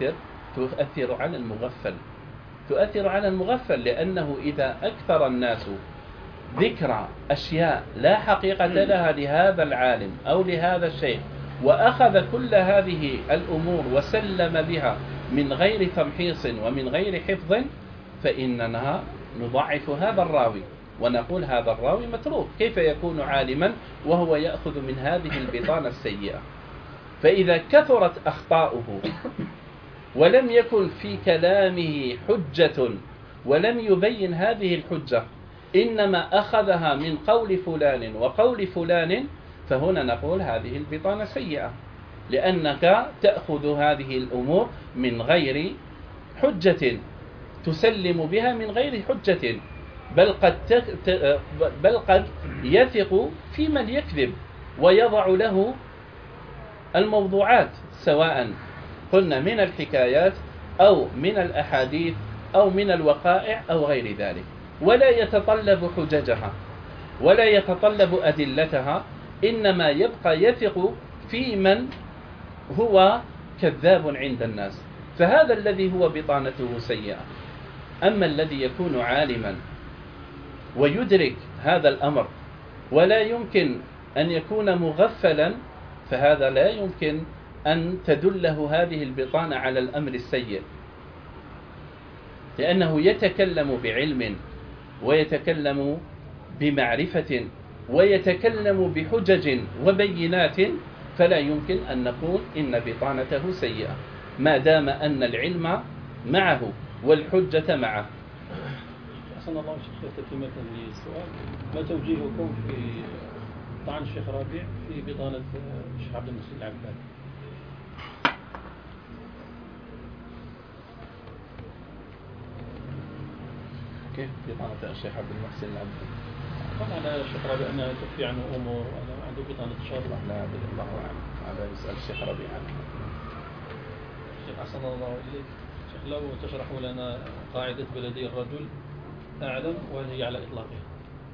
تؤثر على المغفل تؤثر على المغفل لأنه إذا أكثر الناس ذكر أشياء لا حقيقة لها لهذا العالم أو لهذا الشيخ وأخذ كل هذه الأمور وسلم بها من غير تمحيص ومن غير حفظ فإننا نضعف هذا الراوي ونقول هذا الراوي متروك. كيف يكون عالما وهو يأخذ من هذه البطانة السيئة؟ فإذا كثرت أخطاؤه ولم يكن في كلامه حجة ولم يبين هذه الحجة إنما أخذها من قول فلان وقول فلان فهنا نقول هذه البطانة سيئة لأنك تأخذ هذه الأمور من غير حجة تسلم بها من غير حجة بل قد, بل قد يثق في من يكذب ويضع له الموضوعات سواء قلنا من الحكايات أو من الأحاديث أو من الوقائع أو غير ذلك ولا يتطلب حججها ولا يتطلب أدلتها إنما يبقى يثق في من هو كذاب عند الناس فهذا الذي هو بطانته سيئة. أما الذي يكون عالما ويدرك هذا الأمر ولا يمكن أن يكون مغفلا فهذا لا يمكن أن تدله هذه البطانة على الأمر السيء لأنه يتكلم بعلم ويتكلم بمعرفة ويتكلم بحجج وبينات فلا يمكن أن نقول إن بطانته سيئة ما دام أن العلم معه والحجة معه. أحسن الله شيخ تتمة للسؤال ما توجيهكم في طعن الشيخ ربيع في بطانة الشيخ عبد المحسن العباد؟ كيف بطانة الشيخ عبد المحسن العباد؟ طبعا أنا الشيخ ربيع أنها تخفي عنه أمور وأنا عنده بطانة شر. لا الله أعلم هذا يسأل الشيخ ربيع عنه. الشيخ أحسن الله إليك شيخ لو تشرحوا لنا قاعدة بلدي الرجل أعلم وهل هي على إطلاقها؟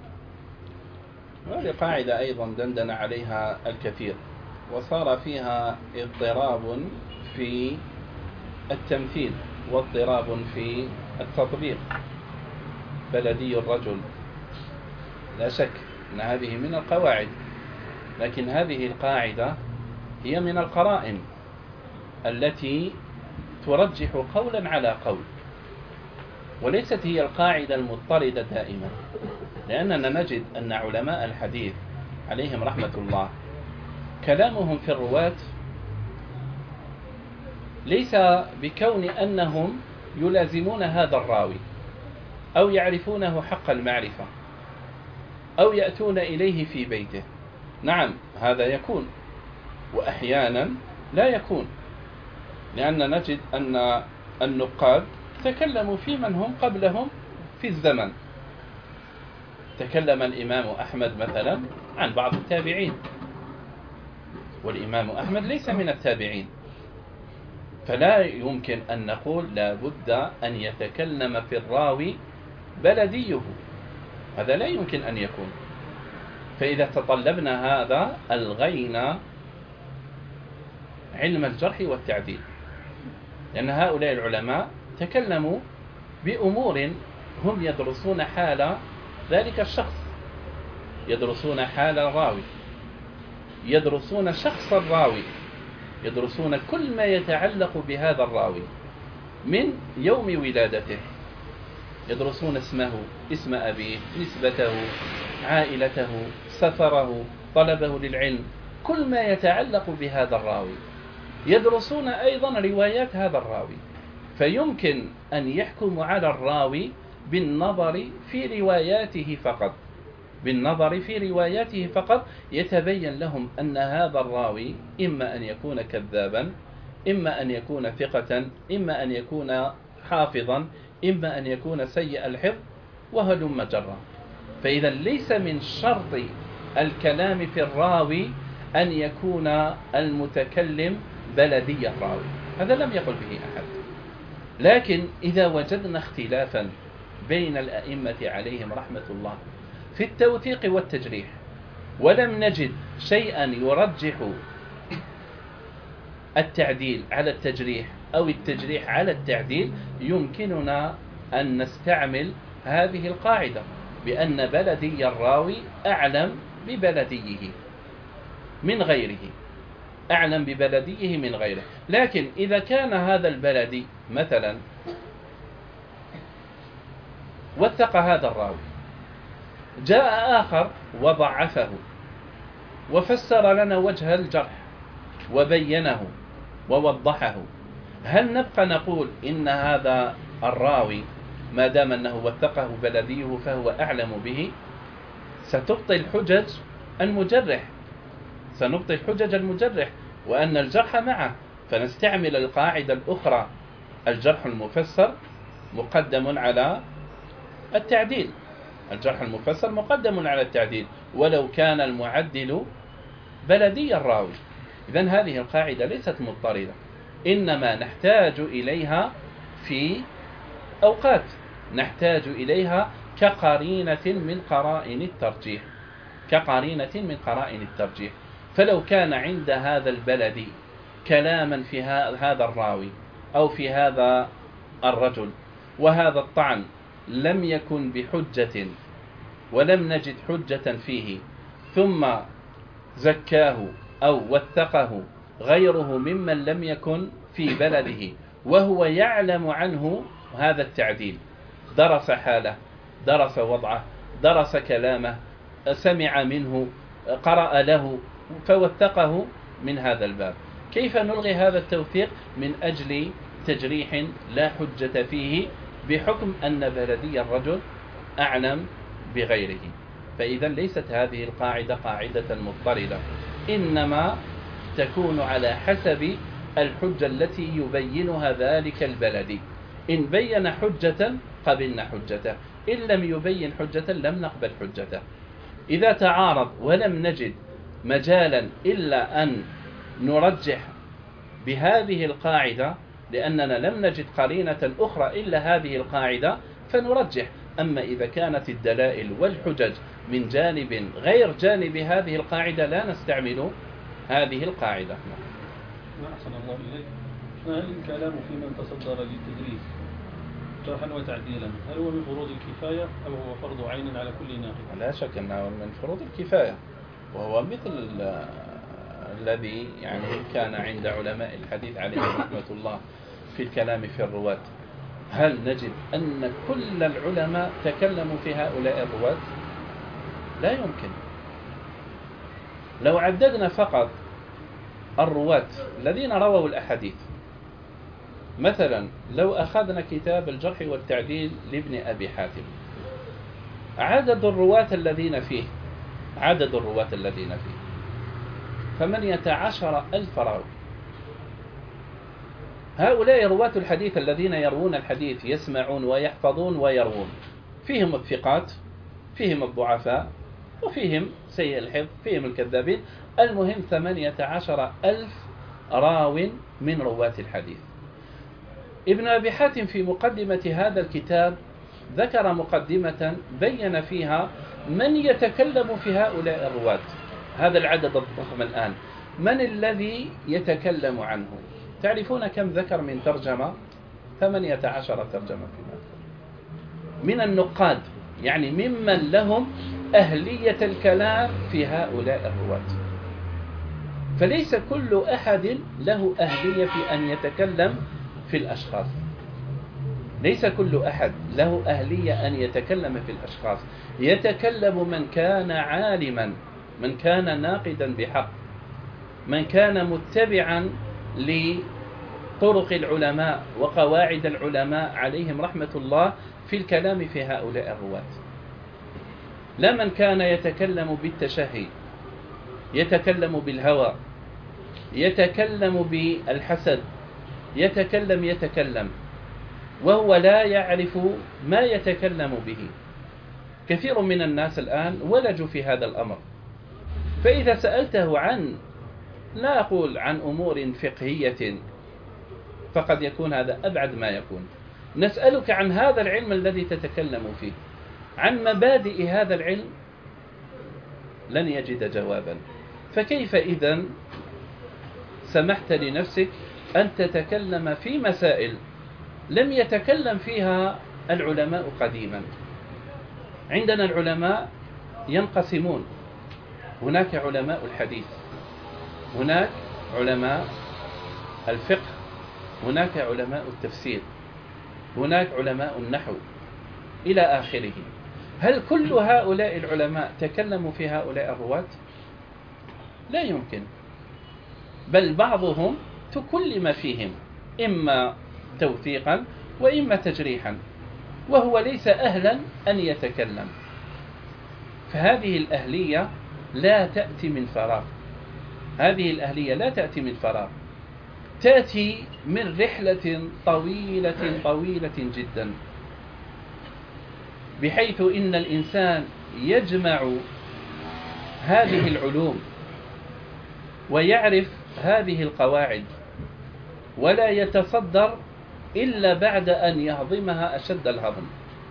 هذه قاعدة أيضا دندن عليها الكثير وصار فيها اضطراب في التمثيل واضطراب في التطبيق. بلدي الرجل لا شك أن هذه من القواعد لكن هذه القاعدة هي من القرائن التي ترجح قولا على قول وليست هي القاعدة المضطردة دائما لأننا نجد أن علماء الحديث عليهم رحمة الله كلامهم في الرواة ليس بكون أنهم يلازمون هذا الراوي أو يعرفونه حق المعرفة أو يأتون إليه في بيته. نعم هذا يكون وأحيانا لا يكون لأن نجد أن النقاد تكلموا في من هم قبلهم في الزمن. تكلم الإمام أحمد مثلا عن بعض التابعين والإمام أحمد ليس من التابعين فلا يمكن أن نقول لا بد أن يتكلم في الراوي بلديه هذا لا يمكن أن يكون. فإذا تطلبنا هذا ألغينا علم الجرح والتعديل لأن هؤلاء العلماء تكلموا بأمور هم يدرسون حال ذلك الشخص يدرسون حال الراوي يدرسون شخص الراوي يدرسون كل ما يتعلق بهذا الراوي من يوم ولادته يدرسون اسمه اسم أبيه نسبته عائلته سفره طلبه للعلم كل ما يتعلق بهذا الراوي يدرسون أيضا روايات هذا الراوي فيمكن أن يحكموا على الراوي بالنظر في رواياته فقط بالنظر في رواياته فقط يتبين لهم أن هذا الراوي إما أن يكون كذابا إما أن يكون ثقة إما أن يكون حافظا إما أن يكون سيء الحفظ وهلم جرا. فإذا ليس من شرط الكلام في الراوي أن يكون المتكلم بلدي الراوي هذا لم يقل به أحد. لكن إذا وجدنا اختلافا بين الأئمة عليهم رحمة الله في التوثيق والتجريح ولم نجد شيئا يرجح التعديل على التجريح أو التجريح على التعديل، يمكننا أن نستعمل هذه القاعدة بأن بلدي الراوي أعلم ببلديه من غيره، أعلم ببلديه من غيره. لكن إذا كان هذا البلدي مثلا وثق هذا الراوي، جاء آخر وضعفه وفسر لنا وجه الجرح وبينه ووضحه، هل نبقى نقول إن هذا الراوي ما دام أنه وثقه بلديه فهو أعلم به؟ ستبطل حجج المجرح، سنبطل حجج المجرح وأن الجرح معه، فنستعمل القاعدة الأخرى: الجرح المفسر مقدم على التعديل، الجرح المفسر مقدم على التعديل ولو كان المعدل بلدي الراوي. إذن هذه القاعدة ليست مضطردة، إنما نحتاج إليها في أوقات، نحتاج إليها كقرينة من قرائن الترجيح، كقرينة من قرائن الترجيح. فلو كان عند هذا البلد كلاما في هذا الراوي أو في هذا الرجل وهذا الطعن لم يكن بحجة ولم نجد حجة فيه، ثم زكاه أو وثقه غيره ممن لم يكن في بلده وهو يعلم عنه هذا التعديل، درس حاله، درس وضعه، درس كلامه، سمع منه، قرأ له فوثقه من هذا الباب، كيف نلغي هذا التوثيق من أجل تجريح لا حجة فيه بحكم أن بلدي الرجل أعلم بغيره؟ فإذا ليست هذه القاعدة قاعدة مضطردة، إنما تكون على حسب الحجة التي يبينها ذلك البلدي. إن بين حجة قبلنا حجته، إن لم يبين حجة لم نقبل حجته. إذا تعارض ولم نجد مجالا إلا أن نرجح بهذه القاعدة لأننا لم نجد قرينة أخرى إلا هذه القاعدة فنرجح. أما إذا كانت الدلائل والحجج من جانب غير جانب هذه القاعدة لا نستعمل هذه القاعدة. أحسن الله إليك. الكلام في من تصدر للتدريس جرحا وتعديلا، هل هو من فروض الكفاية أو هو فرض عين على كل ناقد؟ لا شك أنه من فروض الكفاية، وهو مثل الذي يعني كان عند علماء الحديث عليهم رحمة الله في الكلام في الرواة. هل نجد أن كل العلماء تكلموا في هؤلاء الرواة؟ لا يمكن. لو عددنا فقط الرواة الذين رووا الأحاديث، مثلا لو أخذنا كتاب الجرح والتعديل لابن أبي حاتم، عدد الرواة الذين فيه عدد الرواة الذين فيه ثمانية عشر ألف راوي. هؤلاء رواة الحديث الذين يروون الحديث يسمعون ويحفظون ويروون، فيهم الثقات، فيهم الضعفاء، وفيهم سيء الحفظ، فيهم الكذابين، المهم ثمانية عشر ألف راو من رواة الحديث. ابن أبي حاتم في مقدمة هذا الكتاب ذكر مقدمة بين فيها من يتكلم في هؤلاء الرواة، هذا العدد الضخم الآن، من الذي يتكلم عنه؟ تعرفون كم ذكر من ترجمة؟ ثمانية عشر ترجمة فيما من النقاد، يعني ممن لهم أهلية الكلام في هؤلاء الرواة. فليس كل أحد له أهلية في أن يتكلم في الأشخاص، ليس كل أحد له أهلية أن يتكلم في الأشخاص. يتكلم من كان عالما، من كان ناقدا بحق، من كان متبعا لطرق العلماء وقواعد العلماء عليهم رحمة الله في الكلام في هؤلاء الرواة، لا من كان يتكلم بالتشهي، يتكلم بالهوى، يتكلم بالحسد، يتكلم يتكلم وهو لا يعرف ما يتكلم به. كثير من الناس الآن ولجوا في هذا الأمر، فإذا سألته عن، لا أقول عن أمور فقهية فقد يكون هذا أبعد ما يكون، نسألك عن هذا العلم الذي تتكلم فيه، عن مبادئ هذا العلم، لن يجد جوابا. فكيف إذن سمحت لنفسك أن تتكلم في مسائل لم يتكلم فيها العلماء قديما. عندنا العلماء ينقسمون، هناك علماء الحديث، هناك علماء الفقه، هناك علماء التفسير، هناك علماء النحو إلى آخره. هل كل هؤلاء العلماء تكلموا في هؤلاء الرواة؟ لا يمكن، بل بعضهم تكلم فيهم إما توثيقا وإما تجريحا، وهو ليس أهلا أن يتكلم. فهذه الأهلية لا تأتي من فراغ، هذه الأهلية لا تأتي من فراغ، تأتي من رحلة طويلة طويلة جدا، بحيث إن الإنسان يجمع هذه العلوم ويعرف هذه القواعد، ولا يتصدر إلا بعد أن يهضمها أشد الهضم.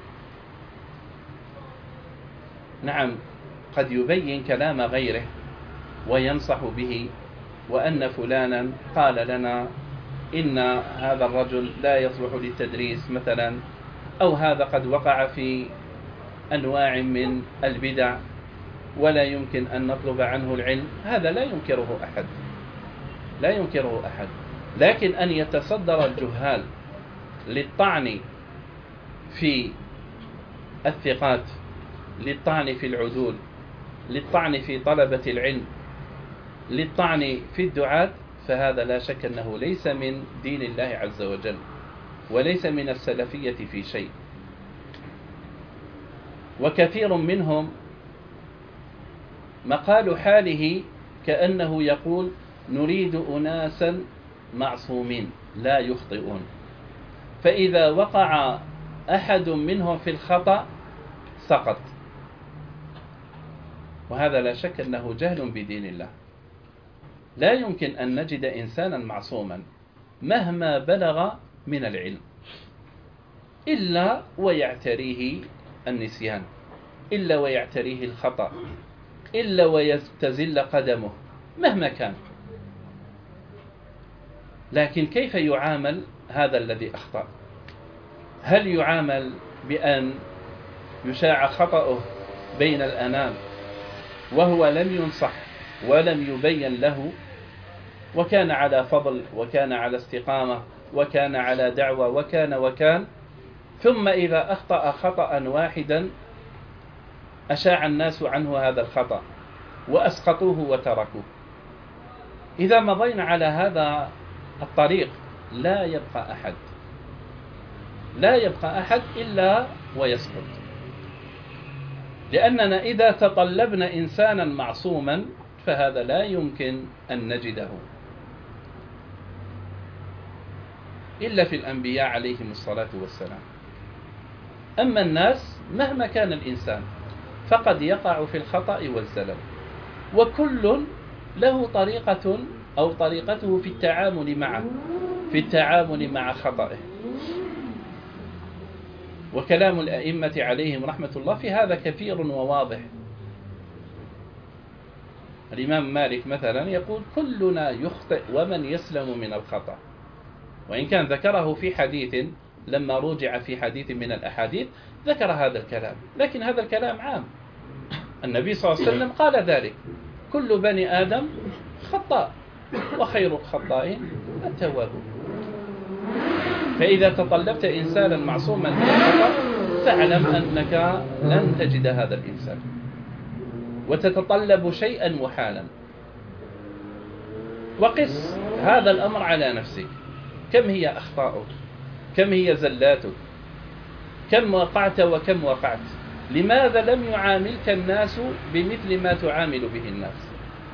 نعم، قد يبين كلام غيره وينصح به، وأن فلانا قال لنا إن هذا الرجل لا يصلح للتدريس مثلا، أو هذا قد وقع في أنواع من البدع ولا يمكن أن نطلب عنه العلم، هذا لا ينكره أحد، لا ينكره أحد. لكن أن يتصدر الجهال للطعن في الثقات، للطعن في العدول، للطعن في طلبة العلم، للطعن في الدعاة، فهذا لا شك أنه ليس من دين الله عز وجل، وليس من السلفية في شيء. وكثير منهم مقال حاله كأنه يقول نريد أناسا معصومين لا يخطئون، فإذا وقع أحد منهم في الخطأ سقط، وهذا لا شك أنه جهل بدين الله. لا يمكن أن نجد إنسانا معصوما مهما بلغ من العلم إلا ويعتريه النسيان، إلا ويعتريه الخطأ، إلا ويتزل قدمه مهما كان. لكن كيف يعامل هذا الذي أخطأ؟ هل يعامل بأن يشاع خطأه بين الأنام وهو لم ينصح ولم يبين له، وكان على فضل وكان على استقامة وكان على دعوة وكان وكان، ثم إذا أخطأ خطأ واحدا أشاع الناس عنه هذا الخطأ وأسقطوه وتركوه؟ إذا مضينا على هذا الطريق لا يبقى أحد، لا يبقى أحد إلا ويسقط، لأننا إذا تطلبنا إنسانا معصوما فهذا لا يمكن أن نجده إلا في الأنبياء عليهم الصلاة والسلام. أما الناس مهما كان الإنسان فقد يقع في الخطأ والزلل، وكل له طريقة أو طريقته في التعامل معه، في التعامل مع خطأه. وكلام الأئمة عليهم رحمة الله في هذا كثير وواضح. الإمام مالك مثلا يقول كلنا يخطئ ومن يسلم من الخطأ، وإن كان ذكره في حديث لما رجع في حديث من الأحاديث ذكر هذا الكلام، لكن هذا الكلام عام. النبي صلى الله عليه وسلم قال ذلك: كل بني آدم خطاء وخير الخطائين التوابون. فإذا تطلبت إنسانا معصوما من الخطأ فاعلم أنك لن تجد هذا الإنسان، وتتطلب شيئا محالا. وقس هذا الأمر على نفسك، كم هي أخطاؤك، كم هي زلاتك، كم وقعت وكم وقعت، لماذا لم يعاملك الناس بمثل ما تعامل به الناس؟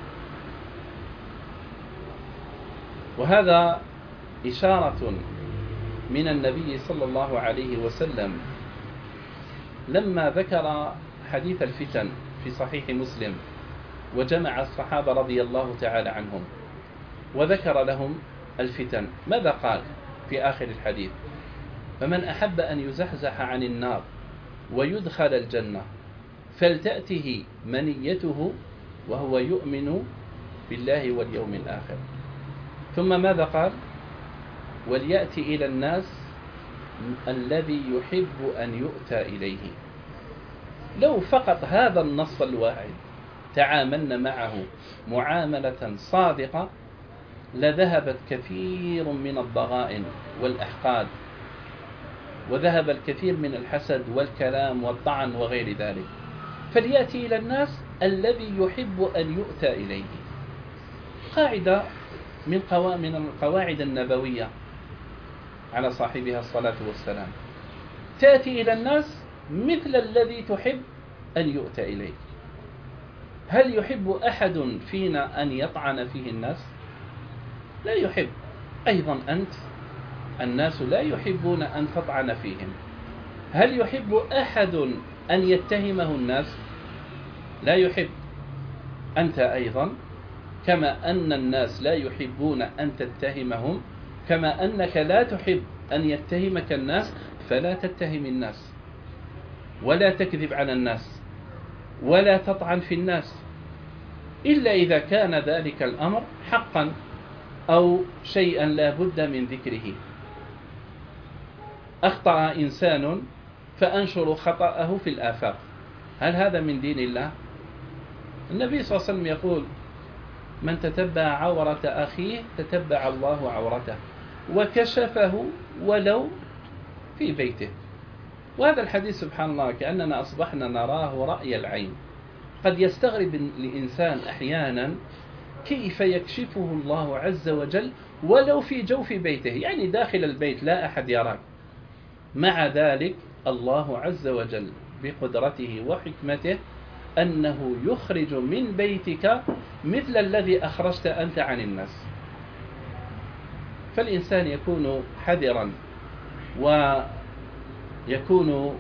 وهذا إشارة من النبي صلى الله عليه وسلم لما ذكر حديث الفتن في صحيح مسلم، وجمع الصحابة رضي الله تعالى عنهم وذكر لهم الفتن. ماذا قال في آخر الحديث؟ فمن أحب أن يزحزح عن النار ويدخل الجنة فلتأته منيته وهو يؤمن بالله واليوم الآخر. ثم ماذا قال؟ وليأتي إلى الناس الذي يحب أن يؤتى إليه. لو فقط هذا النص الواحد تعاملنا معه معاملة صادقة لذهبت كثير من الضغائن والأحقاد، وذهب الكثير من الحسد والكلام والطعن وغير ذلك. فليأتي إلى الناس الذي يحب أن يؤتى إليه. قاعدة من من القواعد النبوية على صاحبها الصلاة والسلام، تأتي إلى الناس مثل الذي تحب أن يؤتى إليه. هل يحب أحد فينا أن يطعن فيه الناس؟ لا يحب. أيضا أنت، الناس لا يحبون أن تطعن فيهم. هل يحب أحد أن يتهمه الناس؟ لا يحب. أنت أيضا كما أن الناس لا يحبون أن تتهمهم، كما أنك لا تحب أن يتهمك الناس، فلا تتهم الناس ولا تكذب على الناس ولا تطعن في الناس، إلا إذا كان ذلك الأمر حقا أو شيئا لا بد من ذكره. أخطأ إنسان فأنشر خطأه في الآفاق، هل هذا من دين الله؟ النبي صلى الله عليه وسلم يقول: من تتبع عورة أخيه تتبع الله عورته وكشفه ولو في بيته. وهذا الحديث سبحان الله كأننا أصبحنا نراه رأي العين. قد يستغرب الإنسان أحيانا كيف يكشفه الله عز وجل ولو في جوف بيته، يعني داخل البيت لا أحد يراك، مع ذلك الله عز وجل بقدرته وحكمته أنه يخرج من بيتك مثل الذي أخرجت أنت عن الناس. فالإنسان يكون حذرا ويكون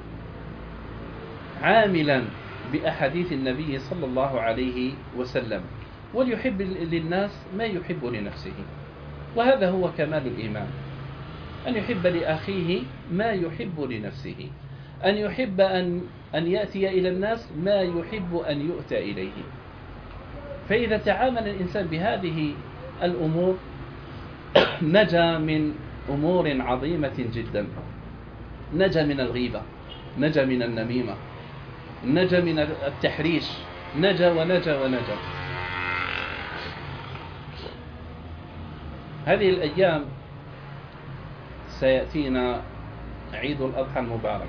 عاملا بأحاديث النبي صلى الله عليه وسلم، وليحب للناس ما يحب لنفسه. وهذا هو كمال الإيمان، أن يحب لأخيه ما يحب لنفسه، أن يحب أن أن يأتي إلى الناس ما يحب أن يؤتى إليه. فإذا تعامل الإنسان بهذه الأمور نجا من أمور عظيمة جدا. نجا من الغيبة، نجا من النميمة، نجا من التحريش، نجا ونجا ونجا. هذه الأيام سيأتينا عيد الأضحى المبارك،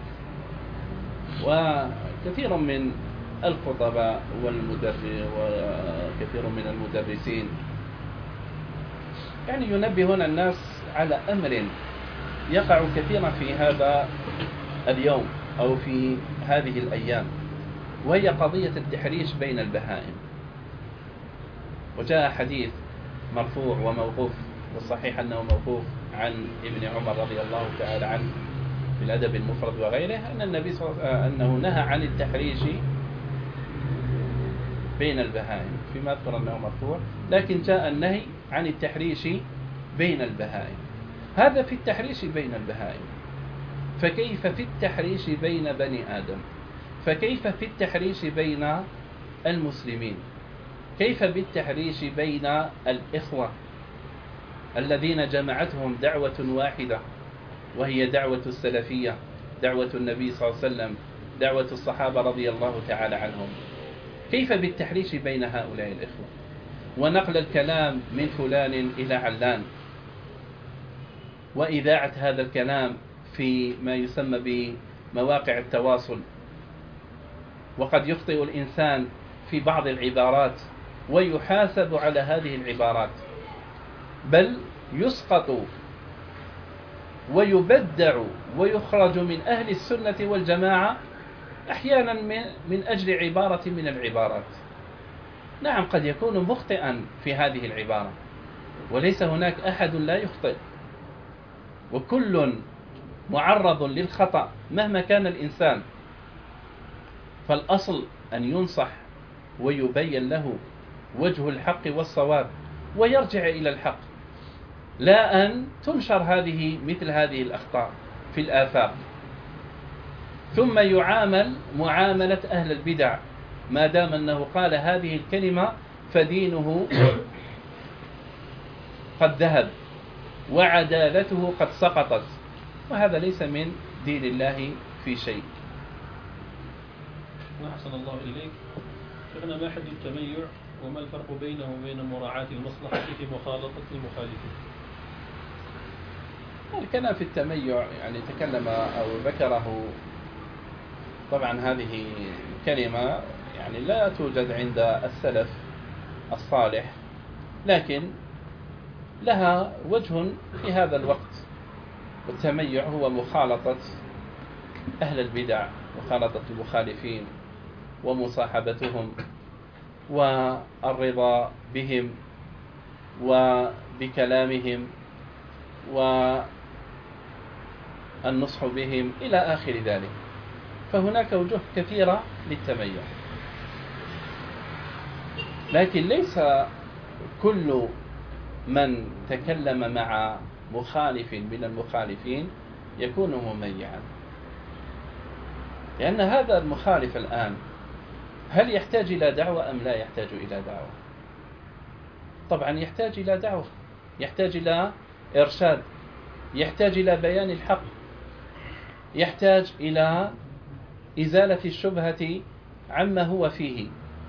وكثير من الخطباء والمدرس وكثير من المدرسين يعني ينبهون الناس على أمر يقع كثيرا في هذا اليوم أو في هذه الأيام، وهي قضية التحريش بين البهائم. وجاء حديث مرفوع وموقوف، والصحيح أنه موقوف عن ابن عمر رضي الله تعالى عنه في الأدب المفرد وغيره، أن النبي صلى الله عليه وسلم أنه نهى عن التحريش بين البهائم، فيما أذكر أنه مرفوع، لكن جاء النهي عن التحريش بين البهائم. هذا في التحريش بين البهائم، فكيف في التحريش بين بني آدم؟ فكيف في التحريش بين المسلمين؟ كيف بالتحريش بين الإخوة الذين جمعتهم دعوة واحدة، وهي دعوة السلفية، دعوة النبي صلى الله عليه وسلم، دعوة الصحابة رضي الله تعالى عنهم؟ كيف بالتحريش بين هؤلاء الإخوة ونقل الكلام من فلان إلى علان، وإذاعة هذا الكلام في ما يسمى بمواقع التواصل؟ وقد يخطئ الإنسان في بعض العبارات ويحاسب على هذه العبارات، بل يسقط ويبدع ويخرج من أهل السنة والجماعة أحيانا من أجل عبارة من العبارات. نعم، قد يكون مخطئا في هذه العبارة، وليس هناك أحد لا يخطئ، وكل معرض للخطأ مهما كان الإنسان. فالأصل أن ينصح ويبين له وجه الحق والصواب ويرجع إلى الحق، لا أن تنشر هذه مثل هذه الأخطاء في الآفاق، ثم يعامل معاملة أهل البدع، ما دام أنه قال هذه الكلمة فدينه قد ذهب وعدالته قد سقطت، وهذا ليس من دين الله في شيء. أحسن الله إليك. شيخنا، ما حد التميع وما الفرق بينه وبين مراعاة المصلحة في مخالطة المخالفين؟ الكلام في التميع يعني تكلم أو ذكره، طبعا هذه كلمة يعني لا توجد عند السلف الصالح، لكن لها وجه في هذا الوقت. والتميع هو مخالطة أهل البدع، مخالطة المخالفين ومصاحبتهم والرضا بهم وبكلامهم والنصح بهم إلى آخر ذلك. فهناك وجوه كثيرة للتميع، لكن ليس كل من تكلم مع مخالف من المخالفين يكون مميعا، لأن هذا المخالف الآن هل يحتاج إلى دعوة أم لا يحتاج إلى دعوة؟ طبعا يحتاج إلى دعوة، يحتاج إلى إرشاد، يحتاج إلى بيان الحق، يحتاج إلى إزالة الشبهة عما هو فيه.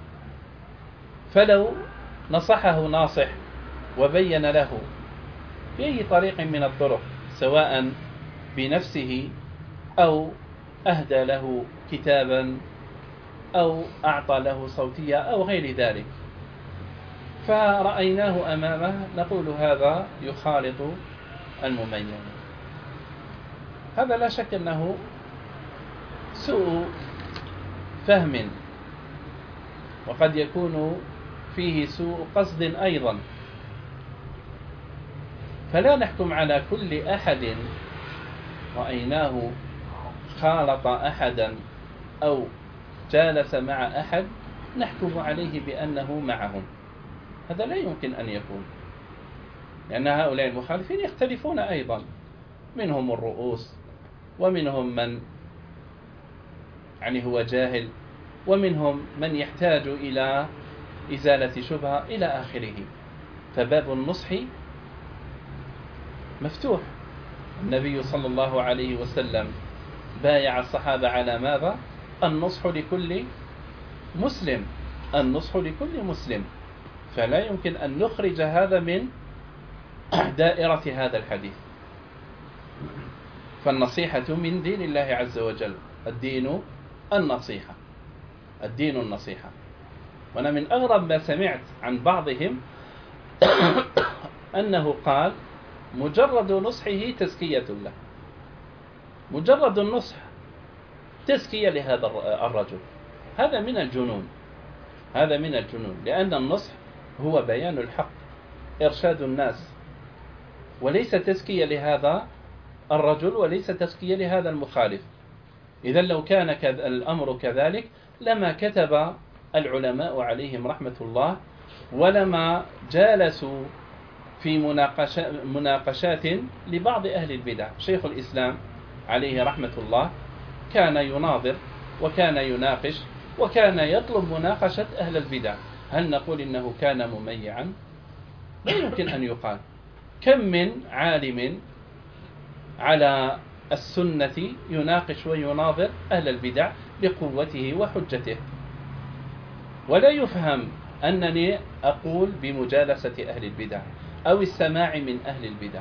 فلو نصحه ناصح وبين له بأي طريق من الطرق، سواء بنفسه أو أهدى له كتابا أو أعطى له صوتية أو غير ذلك، فرأيناه أمامه، نقول هذا يخالط المميز. هذا لا شك أنه سوء فهم، وقد يكون فيه سوء قصد أيضا. فلا نحكم على كل أحد رأيناه خالط أحدا أو جالس مع أحد نحكم عليه بأنه معهم، هذا لا يمكن أن يكون، لأن هؤلاء المخالفين يختلفون أيضا، منهم الرؤوس ومنهم من يعني هو جاهل ومنهم من يحتاج إلى إزالة شبهة إلى آخره. فباب النصح مفتوح. النبي صلى الله عليه وسلم بايع الصحابة على ماذا؟ النصح لكل مسلم، النصح لكل مسلم. فلا يمكن أن نخرج هذا من دائرة هذا الحديث. فالنصيحة من دين الله عز وجل، الدين النصيحة، الدين النصيحة. وأنا من أغرب ما سمعت عن بعضهم أنه قال مجرد نصحه تزكية له، مجرد النصح تزكية لهذا الرجل. هذا من الجنون، هذا من الجنون، لأن النصح هو بيان الحق، إرشاد الناس، وليس تزكية لهذا الرجل وليس تزكية لهذا المخالف. إذا لو كان الأمر كذلك لما كتب العلماء عليهم رحمة الله، ولما جالسوا في مناقشات لبعض أهل البدع. شيخ الإسلام عليه رحمة الله كان يناظر وكان يناقش وكان يطلب مناقشة أهل البدع. هل نقول إنه كان مميعا؟ لا يمكن أن يقال. كم من عالم على السنة يناقش ويناظر أهل البدع لقوته وحجته، ولا يفهم أنني أقول بمجالسة أهل البدع أو السماع من أهل البدع.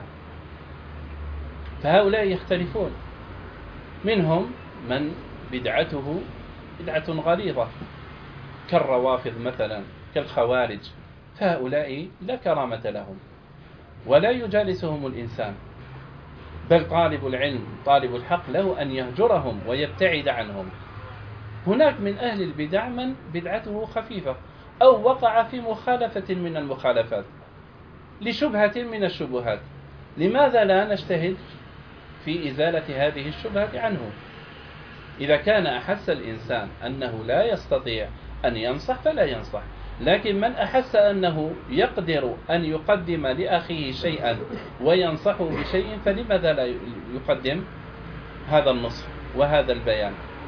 فهؤلاء يختلفون، منهم من بدعته بدعة غليظة كالروافض مثلا، كالخوارج، فهؤلاء لا كرامة لهم ولا يجالسهم الإنسان، بل طالب العلم طالب الحق له أن يهجرهم ويبتعد عنهم. هناك من أهل البدع من بدعته خفيفة أو وقع في مخالفة من المخالفات لشبهة من الشبهات، لماذا لا نجتهد في إزالة هذه الشبهة عنه؟ إذا كان أحس الإنسان أنه لا يستطيع أن ينصح فلا ينصح، لكن من أحس أنه يقدر أن يقدم لأخيه شيئا وينصحه بشيء فلماذا لا يقدم هذا النصح وهذا البيان؟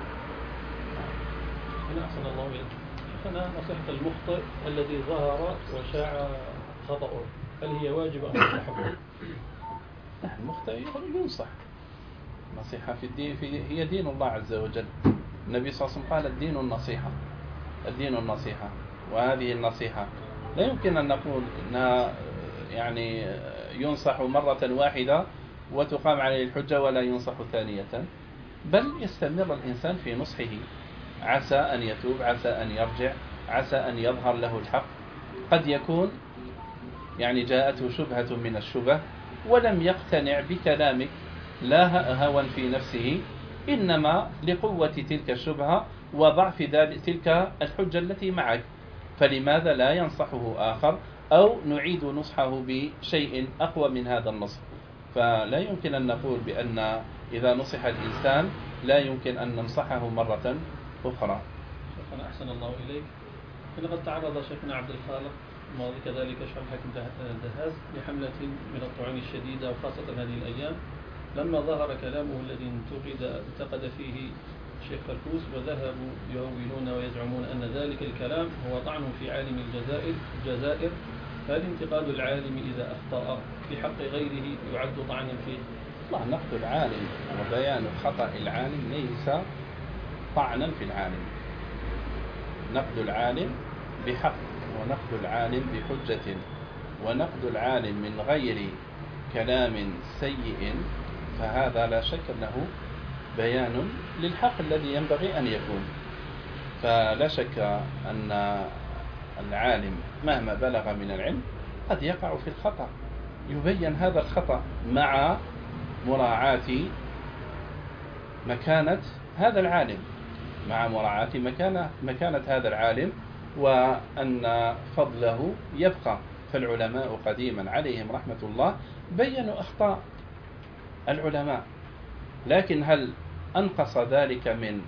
أحسن الله إليك. شيخنا، نصيحة المخطئ الذي ظهر وشاع خطأه هل هي واجبة أم مستحبة؟ المخطئ ينصح. النصيحة في الدين في هي دين الله عز وجل. النبي صلى الله عليه وسلم قال الدين النصيحة، الدين النصيحة، وهذه النصيحة لا يمكن أن نقول أنها يعني ينصح مرة واحدة وتقام عليه الحجة ولا ينصح ثانية، بل يستمر الإنسان في نصحه، عسى أن يتوب، عسى أن يرجع، عسى أن يظهر له الحق. قد يكون يعني جاءته شبهة من الشبه ولم يقتنع بكلامك لا هوى في نفسه، إنما لقوة تلك الشبهة وضعف تلك الحجة التي معك، فلماذا لا ينصحه آخر أو نعيد نصحه بشيء أقوى من هذا النصح؟ فلا يمكن أن نقول بأن إذا نصح الإنسان لا يمكن أن ننصحه مرة أخرى. شيخنا أحسن الله إليك، لقد تعرض شيخنا عبد الخالق الماضي كذلك شيخ الحاكم دهاز لحملة من الطعون الشديدة، وخاصة هذه الأيام لما ظهر كلامه الذي انتقد انتقد فيه الشيخ فركوس، وذهبوا يهولون ويزعمون أن ذلك الكلام هو طعن في عالم الجزائر الجزائر فهل انتقاد العالم إذا أخطأ في حق غيره يعد طعنا فيه؟ الله، نقد العالم وبيان خطأ العالم ليس طعنا في العالم. نقد العالم بحق، ونقد العالم بحجة، ونقد العالم من غير كلام سيء، فهذا لا شك أنه بيان للحق الذي ينبغي أن يكون. فلا شك أن العالم مهما بلغ من العلم قد يقع في الخطأ، يبين هذا الخطأ مع مراعاة مكانة هذا العالم، مع مراعاة مكانة, مكانة هذا العالم، وأن فضله يبقى. فالعلماء قديما عليهم رحمة الله بينوا أخطاء العلماء، لكن هل أنقص ذلك من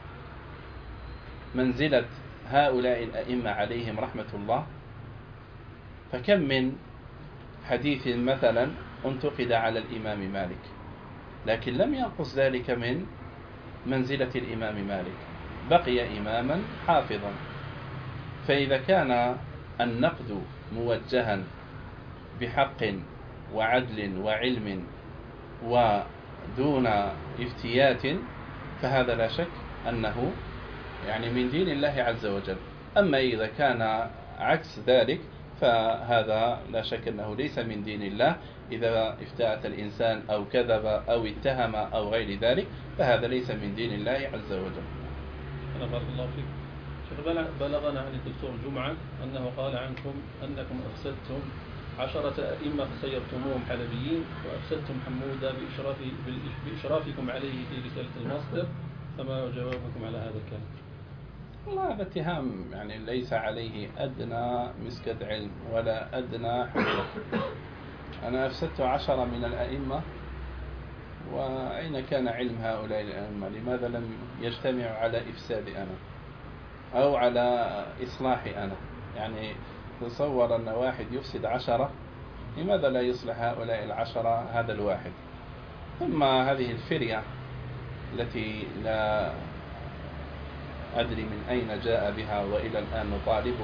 منزلة هؤلاء الأئمة عليهم رحمة الله؟ فكم من حديث مثلا انتقد على الإمام مالك، لكن لم ينقص ذلك من منزلة الإمام مالك، بقي إماما حافظا. فإذا كان النقد موجها بحق وعدل وعلم ودون افتيات فهذا لا شك أنه يعني من دين الله عز وجل. أما إذا كان عكس ذلك فهذا لا شك أنه ليس من دين الله. إذا افتأت الإنسان أو كذب أو اتهم أو غير ذلك فهذا ليس من دين الله عز وجل. بارك الله فيك. شيخ، بلغنا عن الدكتور جمعة أنه قال عنكم أنكم أفسدتم عشرة أئمة فسيرتموهم حلبيين، وأفسدتم حمودة بإشراف بإشرافكم عليه في رسالة المصدر، فما جوابكم على هذا الكلام؟ والله هذا اتهام يعني ليس عليه أدنى مسكة علم ولا أدنى حجة. أنا أفسدت عشرة من الأئمة، وأين كان علم هؤلاء الأئمة؟ لماذا لم يجتمعوا على إفسادي أنا أو على إصلاحي أنا؟ يعني تصور أن واحد يفسد عشرة، لماذا لا يصلح هؤلاء العشرة هذا الواحد؟ ثم هذه الفرية التي لا أدري من أين جاء بها وإلى الآن نطالبه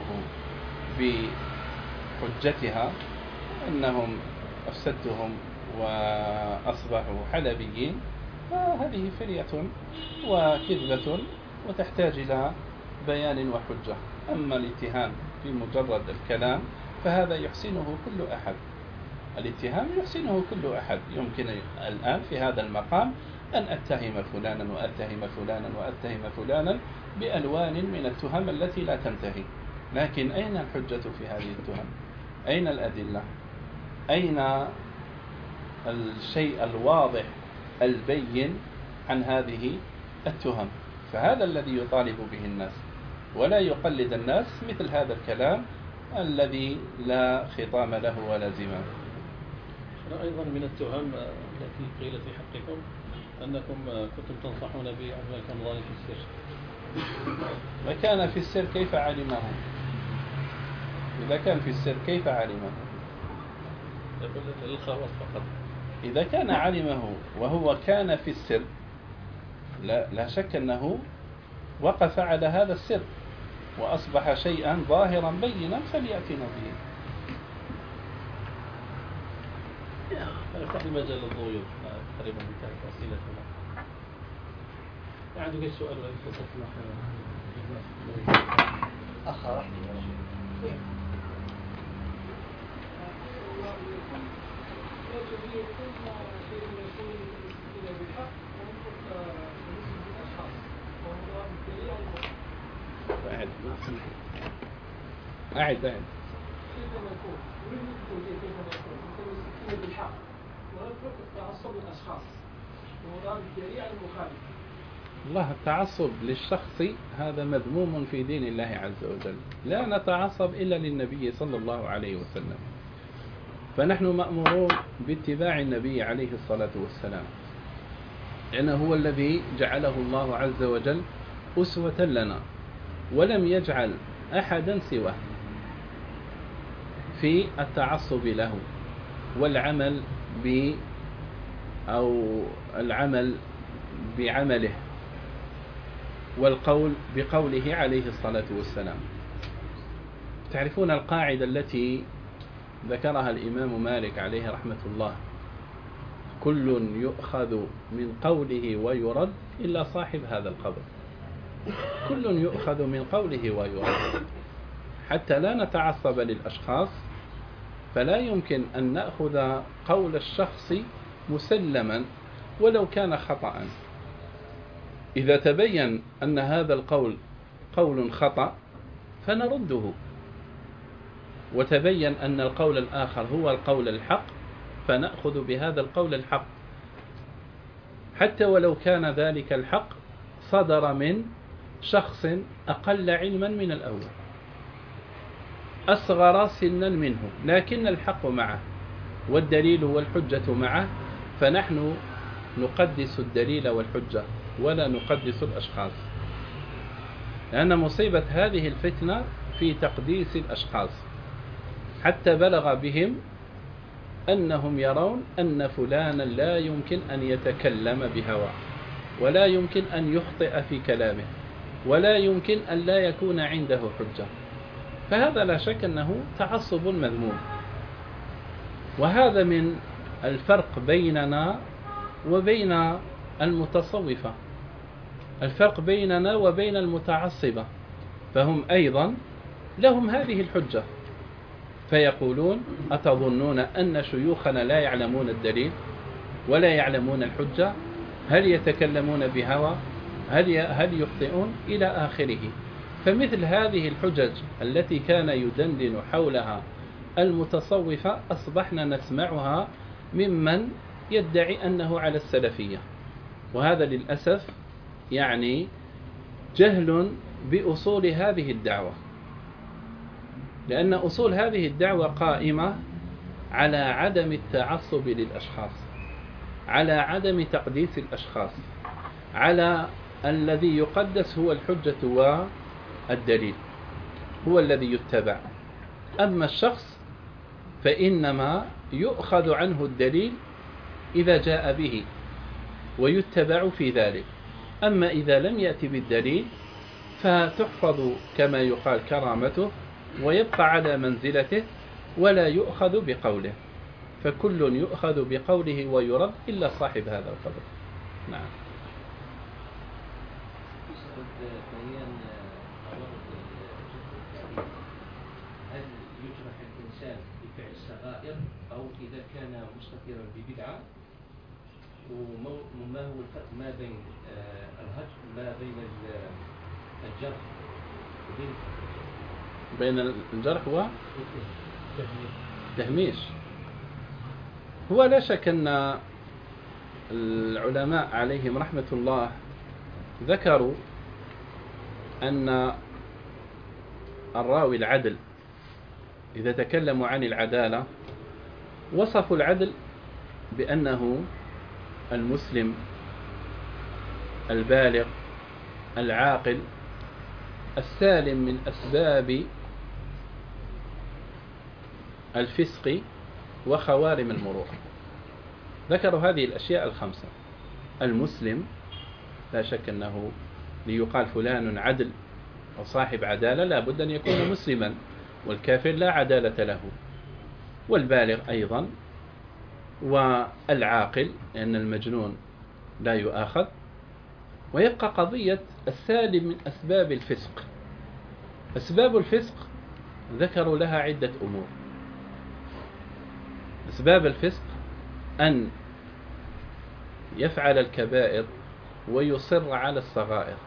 بحجتها أنهم أفسدتهم وأصبحوا حلبيين، فهذه فرية وكذبة وتحتاج إلى بيان وحجة. أما الاتهام في مجرد الكلام فهذا يحسنه كل أحد، الاتهام يحسنه كل أحد. يمكن الآن في هذا المقام أن أتهم فلانا وأتهم فلانا وأتهم فلانا بألوان من التهم التي لا تنتهي، لكن أين الحجة في هذه التهم؟ أين الأدلة؟ أين الشيء الواضح البين عن هذه التهم؟ فهذا الذي يطالب به الناس، ولا يقلد الناس مثل هذا الكلام الذي لا خطام له ولا زمام. أيضا من التهم التي قيلت في حقكم أنكم كنتم تنصحون بعمل رمضان في السر. وكان في السر كيف علمه؟ إذا كان في السر كيف علمه؟ يقول الخواص فقط. إذا كان علمه وهو كان في السر لا, لا شك أنه وقف على هذا السر وأصبح شيئا ظاهرا بينا فليأتنا به. نفتح المجال للضيوف. تقريبا انتهت أسئلتنا. عندك أي سؤال ولا تفضل؟ أخ رحمة أعد أعد أعد كيف نكون؟ نريد نقول كيف نكون متمسكين بالحق ونترك التعصب للأشخاص ومراد الدليل على المخالف. الله التعصب للشخص هذا مذموم في دين الله عز وجل. لا نتعصب إلا للنبي صلى الله عليه وسلم، فنحن مأمورون باتباع النبي عليه الصلاة والسلام، لأنه هو الذي جعله الله عز وجل أسوة لنا، ولم يجعل أحدا سواه في التعصب له والعمل ب أو العمل بعمله والقول بقوله عليه الصلاة والسلام. تعرفون القاعدة التي ذكرها الإمام مالك عليه رحمة الله: كل يؤخذ من قوله ويرد إلا صاحب هذا القبر. كل يؤخذ من قوله ويرد، حتى لا نتعصب للأشخاص، فلا يمكن أن نأخذ قول الشخص مسلما ولو كان خطأ. إذا تبين أن هذا القول قول خطأ فنرده، وتبين أن القول الآخر هو القول الحق فنأخذ بهذا القول الحق، حتى ولو كان ذلك الحق صدر من شخص أقل علما من الأول، أصغر سنا منه، لكن الحق معه والدليل والحجة معه، فنحن نقدس الدليل والحجة ولا نقدس الأشخاص، لأن مصيبة هذه الفتنة في تقديس الأشخاص، حتى بلغ بهم أنهم يرون أن فلانا لا يمكن أن يتكلم بهوى، ولا يمكن أن يخطئ في كلامه، ولا يمكن أن لا يكون عنده حجة. فهذا لا شك أنه تعصب مذموم، وهذا من الفرق بيننا وبين المتصوفة، الفرق بيننا وبين المتعصبة، فهم أيضا لهم هذه الحجة، فيقولون: أتظنون أن شيوخنا لا يعلمون الدليل ولا يعلمون الحجة؟ هل يتكلمون بهوى؟ هل هل يخطئون؟ إلى آخره. فمثل هذه الحجج التي كان يدندن حولها المتصوفة أصبحنا نسمعها ممن يدعي أنه على السلفية، وهذا للأسف يعني جهل بأصول هذه الدعوة، لأن أصول هذه الدعوة قائمة على عدم التعصب للأشخاص، على عدم تقديس الأشخاص، على الذي يقدس هو الحجة والدليل، هو الذي يتبع. أما الشخص فإنما يؤخذ عنه الدليل إذا جاء به ويتبع في ذلك، أما إذا لم يأتي بالدليل فتحفظ كما يقال كرامته ويبقى على منزلته ولا يؤخذ بقوله، فكل يؤخذ بقوله ويرد إلا صاحب هذا القبر. نعم. هل يجرح الإنسان بفعل الصغائر أو إذا كان مستقرا ببدعة؟ وما هو الفرق ما بين الهجر ما بين الجرح وبين بين الجرح والتهميش؟ هو لا شك أن العلماء عليهم رحمة الله ذكروا أن الراوي العدل إذا تكلموا عن العدالة وصفوا العدل بأنه المسلم البالغ العاقل السالم من أسباب الفسق وخوارم المروءة. ذكروا هذه الأشياء الخمسة. المسلم لا شك أنه ليقال فلان عدل وصاحب عدالة لا بد أن يكون مسلما، والكافر لا عدالة له. والبالغ أيضا والعاقل، لأن المجنون لا يؤاخذ. ويبقى قضية السالم من أسباب الفسق. أسباب الفسق ذكروا لها عدة أمور. أسباب الفسق أن يفعل الكبائر ويصر على الصغائر.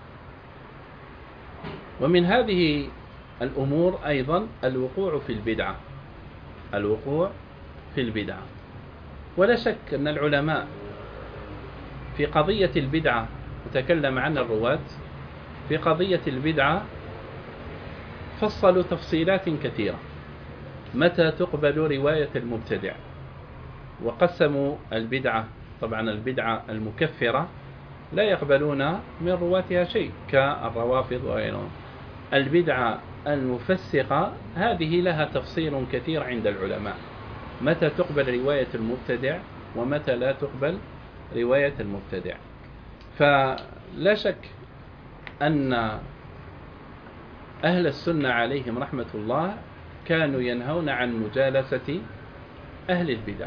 ومن هذه الأمور أيضا الوقوع في البدعة، الوقوع في البدعة. ولا شك أن العلماء في قضية البدعة، وتكلم عن الرواة في قضية البدعة، فصلوا تفصيلات كثيرة. متى تقبل رواية المبتدع؟ وقسموا البدعة، طبعا البدعة المكفرة لا يقبلون من رواتها شيء كالروافض وغيرهم. البدعة المفسقة هذه لها تفصيل كثير عند العلماء، متى تقبل رواية المبتدع ومتى لا تقبل رواية المبتدع. فلا شك أن أهل السنة عليهم رحمة الله كانوا ينهون عن مجالسة أهل البدع،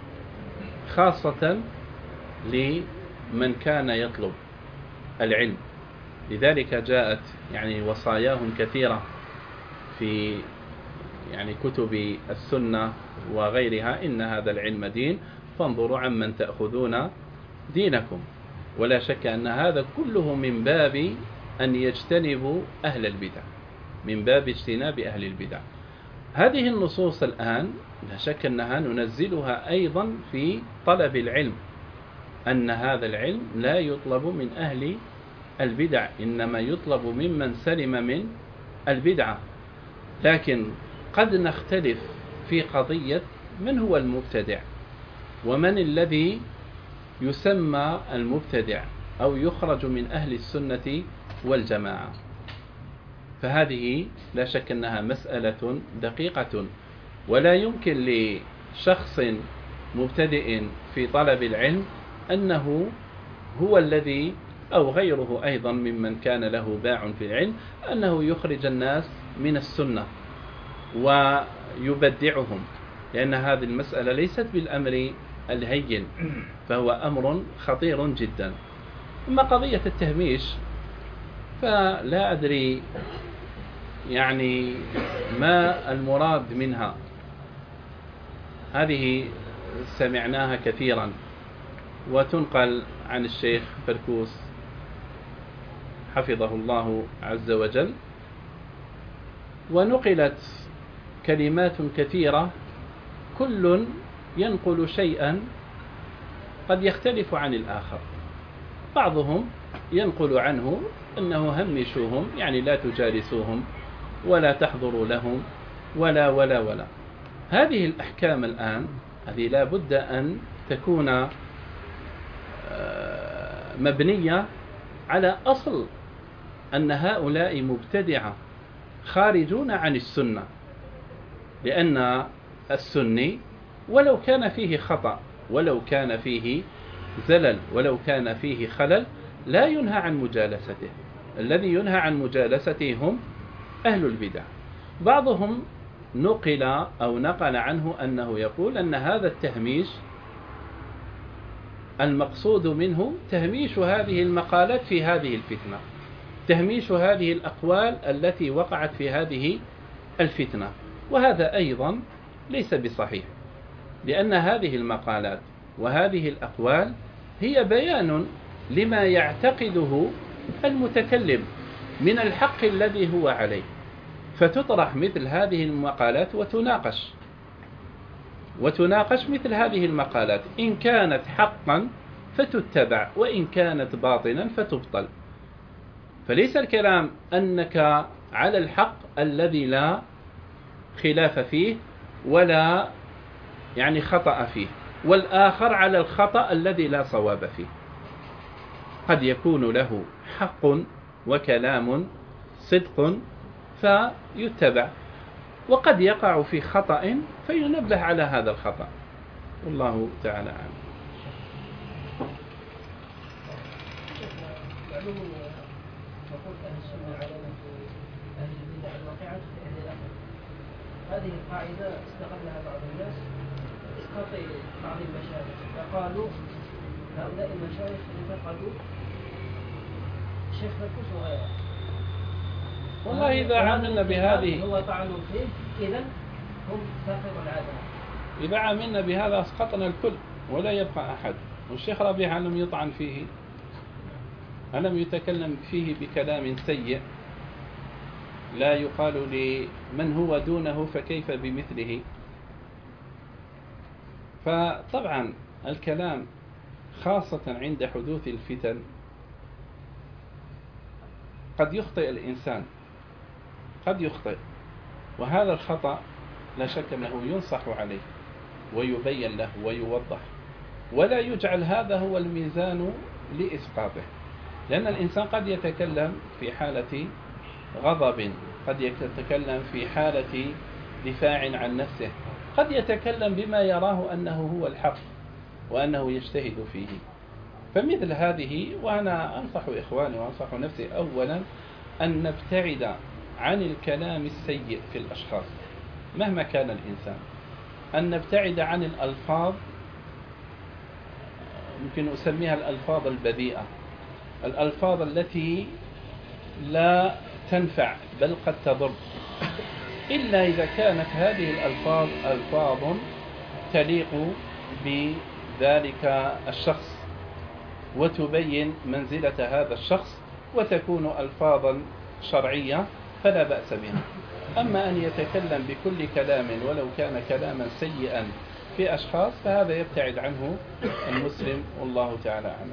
خاصة لمن كان يطلب العلم. لذلك جاءت يعني وصاياهم كثيرة في يعني كتب السنة وغيرها: إن هذا العلم دين فانظروا عمن تأخذون دينكم. ولا شك أن هذا كله من باب أن يجتنبوا أهل البدع، من باب اجتناب أهل البدع. هذه النصوص الآن لا شك أنها ننزلها أيضا في طلب العلم، أن هذا العلم لا يطلب من أهل البدع، إنما يطلب ممن سلم من البدعة. لكن قد نختلف في قضية من هو المبتدع، ومن الذي يسمى المبتدع أو يخرج من أهل السنة والجماعة. فهذه لا شك أنها مسألة دقيقة، ولا يمكن لشخص مبتدئ في طلب العلم أنه هو الذي أو غيره أيضا ممن كان له باع في العلم أنه يخرج الناس من السنة ويبدعهم، لأن هذه المسألة ليست بالأمر الهين، فهو أمر خطير جدا. أما قضية التهميش فلا أدري يعني ما المراد منها. هذه سمعناها كثيرا وتنقل عن الشيخ فركوس حفظه الله عز وجل، ونقلت كلمات كثيرة كل ينقل شيئا قد يختلف عن الآخر. بعضهم ينقل عنه أنه همشوهم، يعني لا تجالسوهم ولا تحضروا لهم ولا ولا ولا. هذه الأحكام الآن هذه لا بد أن تكون مبنية على أصل أن هؤلاء مبتدعة خارجون عن السنة، لأن السني ولو كان فيه خطأ، ولو كان فيه زلل، ولو كان فيه خلل، لا ينهى عن مجالسته. الذي ينهى عن مجالسته هم أهل البدع. بعضهم نقل أو نقل عنه أنه يقول أن هذا التهميش المقصود منه تهميش هذه المقالات في هذه الفتنة، تهميش هذه الأقوال التي وقعت في هذه الفتنة. وهذا أيضا ليس بصحيح، لأن هذه المقالات وهذه الأقوال هي بيان لما يعتقده المتكلم من الحق الذي هو عليه، فتطرح مثل هذه المقالات وتناقش وتناقش مثل هذه المقالات، إن كانت حقا فتتبع، وإن كانت باطلا فتبطل. فليس الكلام أنك على الحق الذي لا خلاف فيه ولا يعني خطأ فيه، والآخر على الخطأ الذي لا صواب فيه. قد يكون له حق وكلام صدق فيتبع، وقد يقع في خطأ فينبه على هذا الخطأ، والله تعالى أعلم. معلوم نقول أهل السنة على أهل البدع الواقعة في أهل الأثر. هذه القاعدة استغلها بعض الناس إسقاط بعض المشايخ، فقالوا هؤلاء المشايخ انتقدوا شيخ مركوس وغيره. والله إذا عملنا بهذه هو طعن فيه، إذا هم ساقطوا العادة. إذا عملنا بهذا أسقطنا الكل ولا يبقى أحد. والشيخ ربيع لم يطعن فيه، ألم يتكلم فيه بكلام سيء لا يقال لمن هو دونه فكيف بمثله. فطبعا الكلام خاصة عند حدوث الفتن قد يخطئ الإنسان، قد يخطئ، وهذا الخطأ لا شك أنه ينصح عليه ويبين له ويوضح، ولا يجعل هذا هو الميزان لإسقاطه. لأن الإنسان قد يتكلم في حالة غضب، قد يتكلم في حالة دفاع عن نفسه، قد يتكلم بما يراه أنه هو الحق وأنه يجتهد فيه. فمثل هذه، وأنا أنصح إخواني وأنصح نفسي أولا أن نبتعد عن الكلام السيء في الأشخاص مهما كان الإنسان، أن نبتعد عن الألفاظ، يمكن أسميها الألفاظ البذيئة، الألفاظ التي لا تنفع بل قد تضر، إلا إذا كانت هذه الألفاظ ألفاظ تليق بذلك الشخص وتبين منزلة هذا الشخص وتكون ألفاظا شرعية فلا بأس بها. أما أن يتكلم بكل كلام ولو كان كلاما سيئا في أشخاص فهذا يبتعد عنه المسلم، والله تعالى أعلم.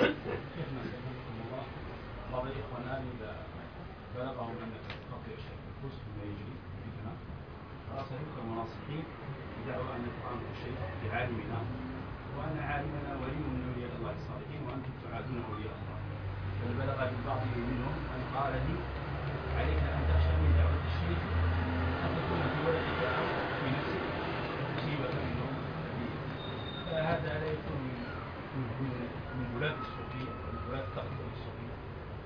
بعض الإخوان الآن إذا بلغهم أن قتل الشيخ مركوس مما يجري فتنة فأرسلوا كمناصحين بدعوى أن القرآن الشيخ بعالمنا وأن عالمنا ولي من أولياء الله الصالحين وأنتم تعادون أولياء الله. فبلغ بالبعض منهم أن قال لي عليك أن تخشى من دعوة الشيخ أن تكون في ولدك أو في نفسك مصيبة منهم. فهذا لا يكون من من ولاة الصوفية ومن ولاة تقوى الصوفية.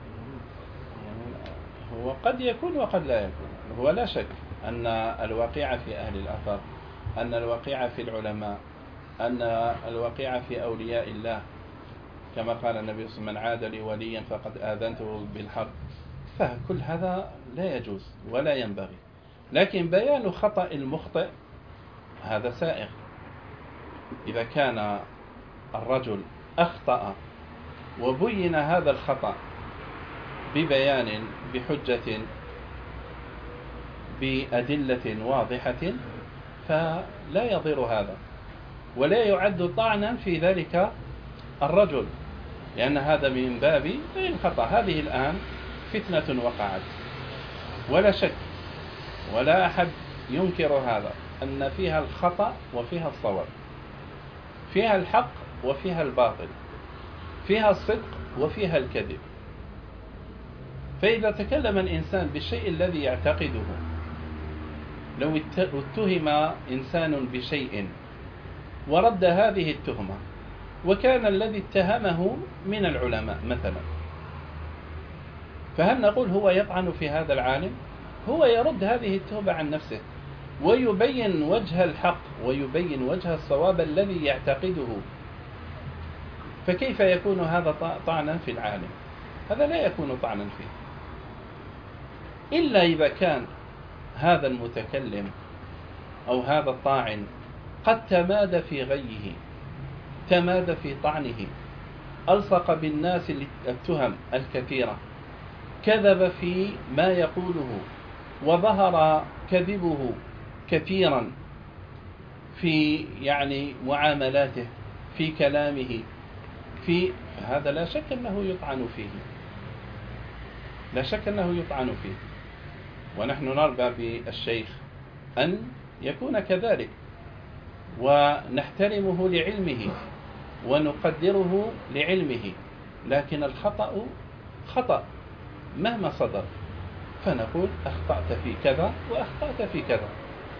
هو قد يكون وقد لا يكون. هو لا شك أن الواقع في أهل الأثر، أن الواقع في العلماء، أن الواقع في أولياء الله، كما قال النبي صلى الله عليه وسلم: من عاد لي وليا فقد آذنته بالحرب. فكل هذا لا يجوز ولا ينبغي، لكن بيان خطأ المخطئ هذا سائغ. إذا كان الرجل أخطأ وبين هذا الخطأ ببيان بحجة بأدلة واضحة فلا يضر هذا ولا يعد طعنا في ذلك الرجل، لأن هذا من باب الخطأ. هذه الآن فتنة وقعت ولا شك ولا أحد ينكر هذا، أن فيها الخطأ وفيها الصواب، فيها الحق وفيها الباطل، فيها الصدق وفيها الكذب. فإذا تكلم الإنسان بالشيء الذي يعتقده، لو اتهم إنسان بشيء ورد هذه التهمة وكان الذي اتهمه من العلماء مثلا، فهل نقول هو يطعن في هذا العالم؟ هو يرد هذه التهمة عن نفسه ويبين وجه الحق ويبين وجه الصواب الذي يعتقده. فكيف يكون هذا طعنا في العالم؟ هذا لا يكون طعنا فيه، إلا إذا كان هذا المتكلم أو هذا الطاعن قد تمادى في غيه، تمادى في طعنه، ألصق بالناس التهم الكثيرة، كذب في ما يقوله وظهر كذبه كثيرا في يعني معاملاته، في كلامه، في هذا لا شك أنه يطعن فيه، لا شك أنه يطعن فيه. ونحن نرجى بالشيخ أن يكون كذلك ونحترمه لعلمه ونقدره لعلمه، لكن الخطأ خطأ مهما صدر، فنقول أخطأت في كذا وأخطأت في كذا.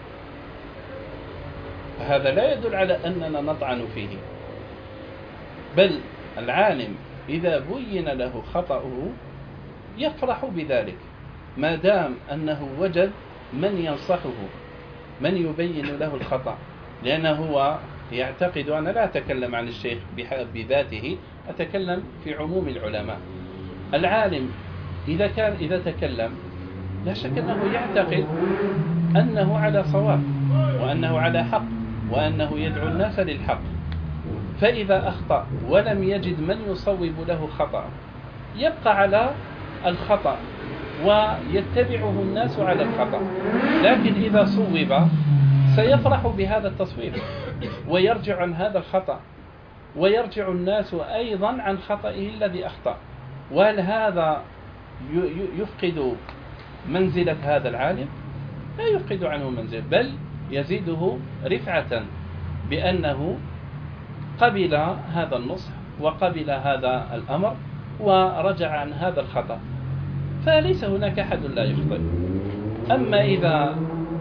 فهذا لا يدل على أننا نطعن فيه، بل العالم إذا بين له خطأه يفرح بذلك ما دام أنه وجد من ينصحه، من يبين له الخطأ، لأنه هو يعتقد، أنا لا أتكلم عن الشيخ بذاته، أتكلم في عموم العلماء. العالم إذا كان إذا تكلم لا شك أنه يعتقد أنه على صواب وأنه على حق وأنه يدعو الناس للحق، فإذا أخطأ ولم يجد من يصوب له خطأ يبقى على الخطأ ويتبعه الناس على الخطأ. لكن إذا صوب سيفرح بهذا التصويب ويرجع عن هذا الخطأ، ويرجع الناس أيضا عن خطئه الذي أخطأ. وهل هذا يفقد منزلة هذا العالم؟ لا يفقد عنه منزلة، بل يزيده رفعة بأنه قبل هذا النصح وقبل هذا الأمر ورجع عن هذا الخطأ، فليس هناك أحد لا يخطئ. أما إذا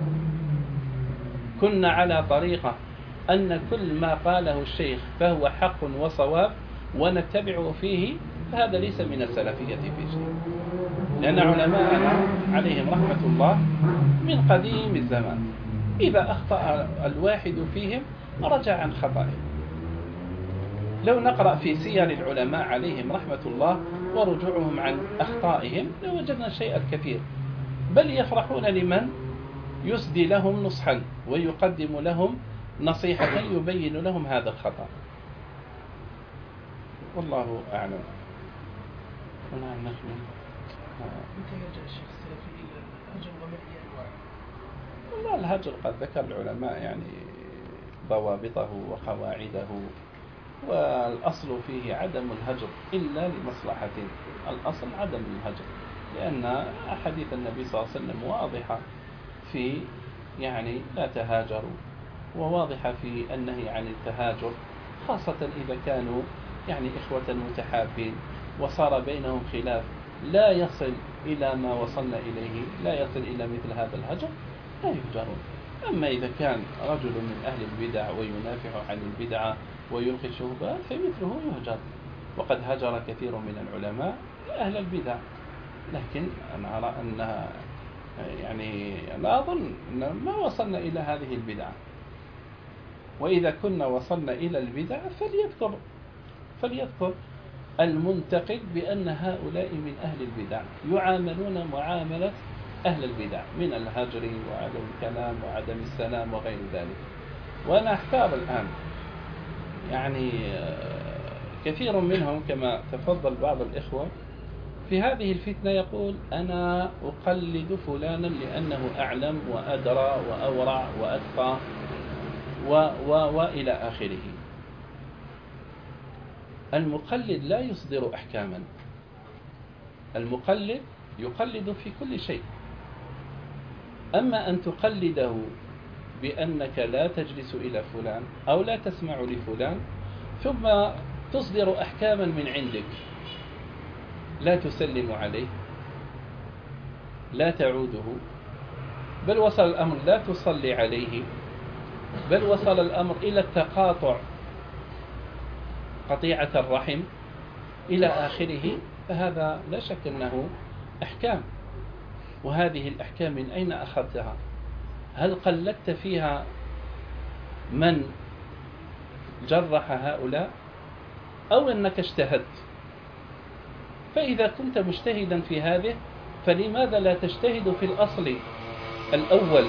كنا على طريقة أن كل ما قاله الشيخ فهو حق وصواب ونتبعه فيه، فهذا ليس من السلفية في شيء، لأن علماءنا عليهم رحمة الله من قديم الزمان إذا أخطأ الواحد فيهم رجع عن خطأه. لو نقرأ في سير العلماء عليهم رحمة الله ورجوعهم عن أخطائهم لوجدنا شيئا كثير، بل يفرحون لمن يسدي لهم نصحا ويقدم لهم نصيحة يبين لهم هذا الخطأ. والله أعلم. ونعم نحن متى يرجع الشيخ السلفي إلى الهجر وما هي أنواعه؟ والله الهجر قد ذكر العلماء يعني ضوابطه وقواعده، والأصل فيه عدم الهجر إلا لمصلحة. الأصل عدم الهجر، لأن أحاديث النبي صلى الله عليه وسلم واضحة في يعني لا تهاجروا، وواضحة في النهي عن التهاجر، خاصة إذا كانوا يعني إخوة متحابين وصار بينهم خلاف لا يصل إلى ما وصلنا إليه، لا يصل إلى مثل هذا الهجر، لا يهجرون. أما إذا كان رجل من أهل البدع وينافح عن البدعة ويلقي الشبهات فمثله يهجر، وقد هجر كثير من العلماء أهل البدع. لكن أنا أرى أن يعني لا أظن أن ما وصلنا إلى هذه البدعة، وإذا كنا وصلنا إلى البدع فليذكر فليذكر المنتقد بأن هؤلاء من أهل البدع يعاملون معاملة أهل البدع من الهجر وعدم الكلام وعدم السلام وغير ذلك. وأنا أحتار الآن، يعني كثير منهم كما تفضل بعض الإخوة في هذه الفتنة يقول أنا أقلد فلانا لأنه أعلم وأدرى وأورع وأتقى و و وإلى آخره. المقلد لا يصدر أحكاما، المقلد يقلد في كل شيء. أما أن تقلده بأنك لا تجلس إلى فلان أو لا تسمع لفلان ثم تصدر أحكاما من عندك، لا تسلم عليه، لا تعوده، بل وصل الأمر لا تصلي عليه، بل وصل الأمر إلى التقاطع، قطيعة الرحم إلى آخره، فهذا لا شك أنه أحكام. وهذه الأحكام من أين أخذتها؟ هل قلدت فيها من جرح هؤلاء أو أنك اجتهدت؟ فإذا كنت مجتهدا في هذه فلماذا لا تجتهد في الأصل الأول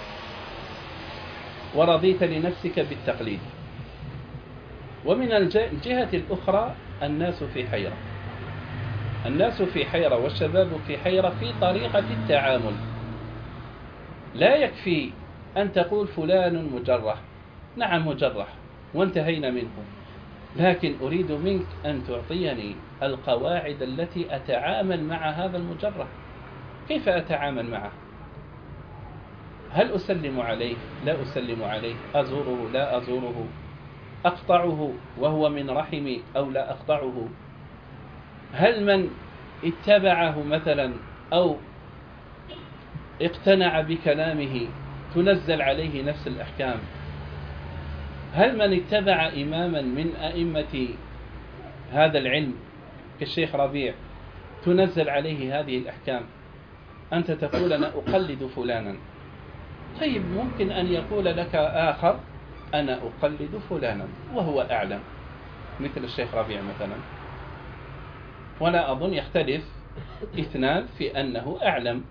ورضيت لنفسك بالتقليد؟ ومن الجهة الأخرى الناس في حيرة، الناس في حيرة والشباب في حيرة في طريقة التعامل. لا يكفي أن تقول فلان مجرح، نعم مجرح وانتهينا منه، لكن أريد منك أن تعطيني القواعد التي أتعامل مع هذا المجرح. كيف أتعامل معه؟ هل أسلم عليه؟ لا أسلم عليه؟ أزوره؟ لا أزوره؟ أقطعه وهو من رحمي أو لا أقطعه؟ هل من اتبعه مثلا أو اقتنع بكلامه تنزل عليه نفس الأحكام؟ هل من اتبع إماما من أئمة هذا العلم كالشيخ ربيع تنزل عليه هذه الأحكام؟ أنت تقول أنا أقلد فلانا. طيب ممكن أن يقول لك آخر أنا أقلد فلانا وهو أعلم، مثل الشيخ ربيع مثلا، ولا أظن يختلف اثنان في أنه أعلم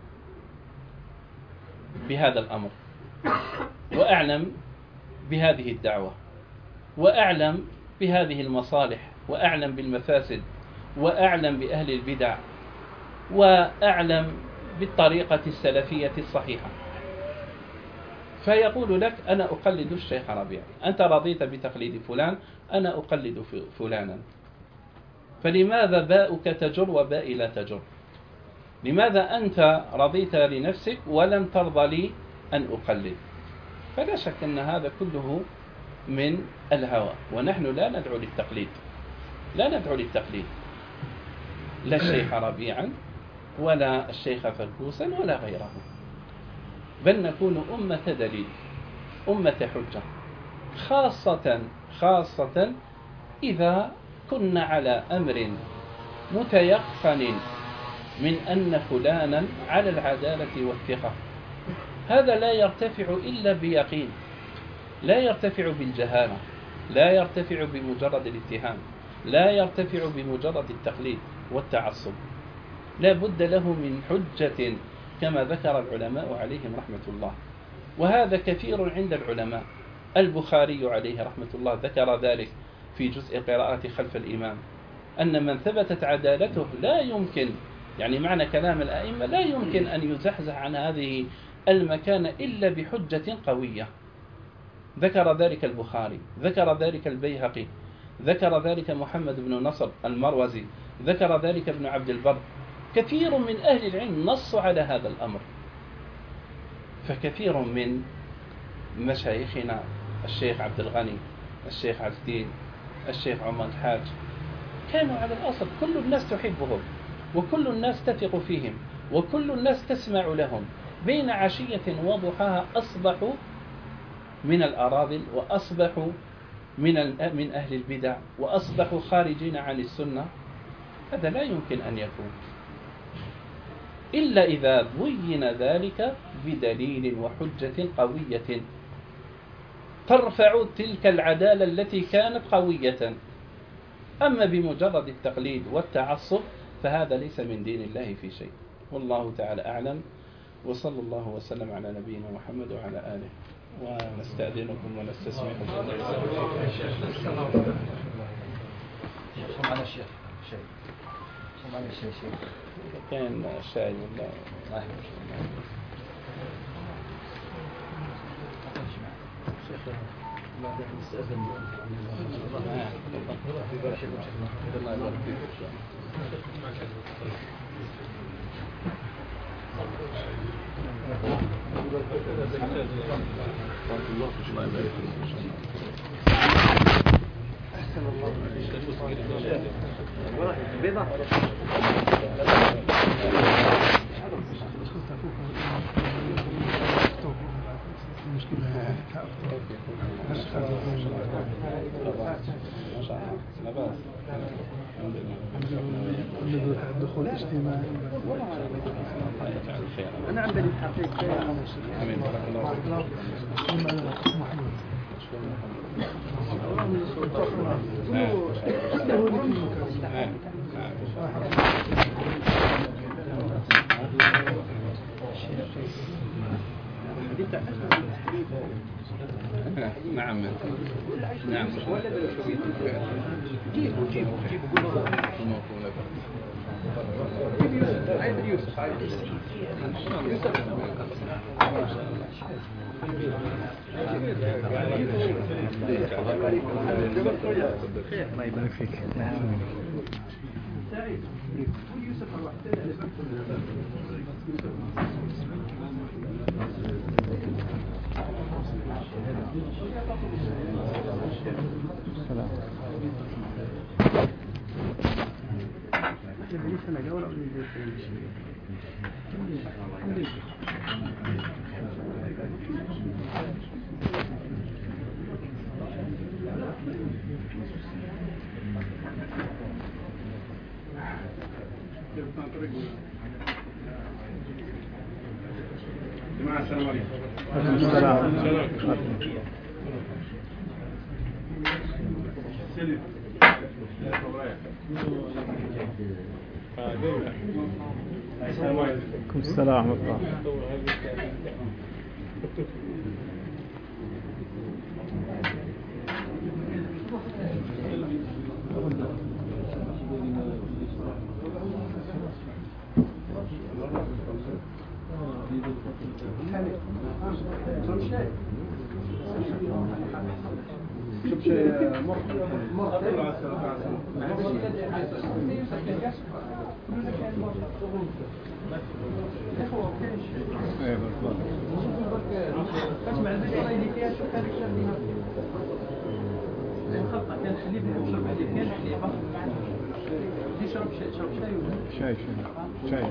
بهذا الأمر، وأعلم بهذه الدعوة، وأعلم بهذه المصالح، وأعلم بالمفاسد، وأعلم بأهل البدع، وأعلم بالطريقة السلفية الصحيحة، فيقول لك أنا أقلد الشيخ ربيع. أنت رضيت بتقليد فلان، أنا أقلد فلانا. فلماذا باؤك تجر وبائي لا تجر؟ لماذا أنت رضيت لنفسك ولم ترضى لي أن أقلد؟ فلا شك أن هذا كله من الهوى، ونحن لا ندعو للتقليد، لا ندعو للتقليد، لا الشيخ ربيعا ولا الشيخ فركوسا ولا غيره، بل نكون أمة دليل، أمة حجة، خاصة خاصة إذا كنا على أمر متيقن من أن فلانا على العدالة والثقة. هذا لا يرتفع إلا بيقين، لا يرتفع بالجهالة، لا يرتفع بمجرد الاتهام، لا يرتفع بمجرد التقليد والتعصب، لا بد له من حجة كما ذكر العلماء عليهم رحمة الله. وهذا كثير عند العلماء. البخاري عليه رحمة الله ذكر ذلك في جزء قراءة خلف الإمام، أن من ثبتت عدالته لا يمكن، يعني معنى كلام الأئمة، لا يمكن أن يزحزح عن هذه المكانة إلا بحجة قوية. ذكر ذلك البخاري، ذكر ذلك البيهقي، ذكر ذلك محمد بن نصر المروزي، ذكر ذلك ابن عبد البر. كثير من أهل العلم نصوا على هذا الأمر. فكثير من مشايخنا الشيخ عبد الغني، الشيخ عزدين، الشيخ عمر الحاج، كانوا على الأصل كل الناس تحبهم، وكل الناس تثق فيهم، وكل الناس تسمع لهم. بين عشية وضحاها أصبحوا من الأراذل، وأصبحوا من من أهل البدع، وأصبحوا خارجين عن السنة. هذا لا يمكن أن يكون إلا إذا بين ذلك بدليل وحجة قوية ترفع تلك العدالة التي كانت قوية. أما بمجرد التقليد والتعصب فهذا ليس من دين الله في شيء. والله تعالى أعلم، وصلى الله وسلم على نبينا محمد وعلى آله. ونستأذنكم ونستسمعكم. على الشيخ شيء على الشيخ شيء كان شاي والله الله أحسن الله بيضة دخول اجتماعي. أنا عندي الحقيقة. آمين. بارك الله نعم نعم جيبوا جيبوا جيبوا عايز يوسف عايز يوسف الله يبارك فيك. سعيد يوسف السلام. السلام عليكم. السلام. عليكم السلام ورحمة الله. شوف شيء تسمع البداية اللي فيها شوف هذيك اللي الخلطة كان حليب يشرب عليه كان حليبة يشرب شاي يشرب شاي ولا شاي شاي شاي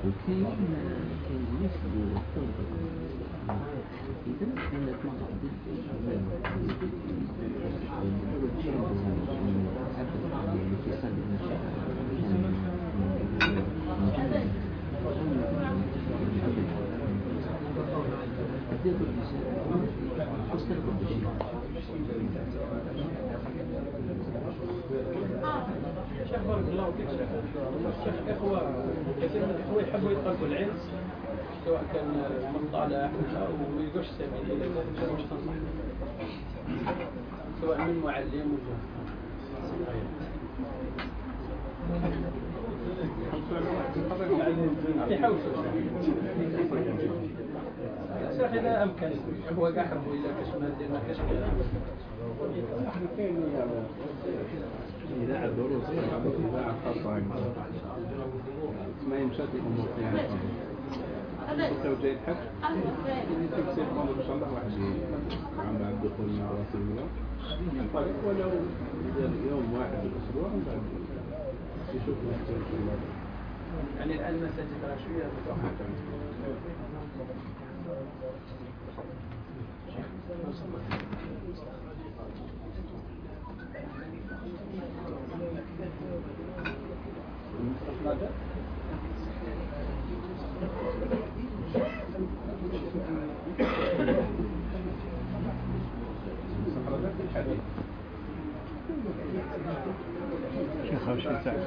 كاين كاين ناس اللي يختلطوا إذا كانت مرة الاتصال شيخ بارك الله فيك شيخ الشيخ إخوة كثير من الإخوة يحبوا يطلبوا العلم سواء كان مطالع وما يلقوش سبيل إلى ذلك مش تنصح سواء من معلم يحوسوا شيخ إذا أمكن هو قاحب إلى كشمال ديال ما كاش إذاعة دروس إذاعة خاصة ما يمشي الأمور فيها توجيه الحق اللي تكسر قانون إن شاء الله واحد عم الدخول مع راسل الله ينطلق ولو يوم واحد بالأسبوع يشوف نفسه إن شاء الله. يعني الآن المساجد راه شوية متوقفة. شيخ وش يساعد؟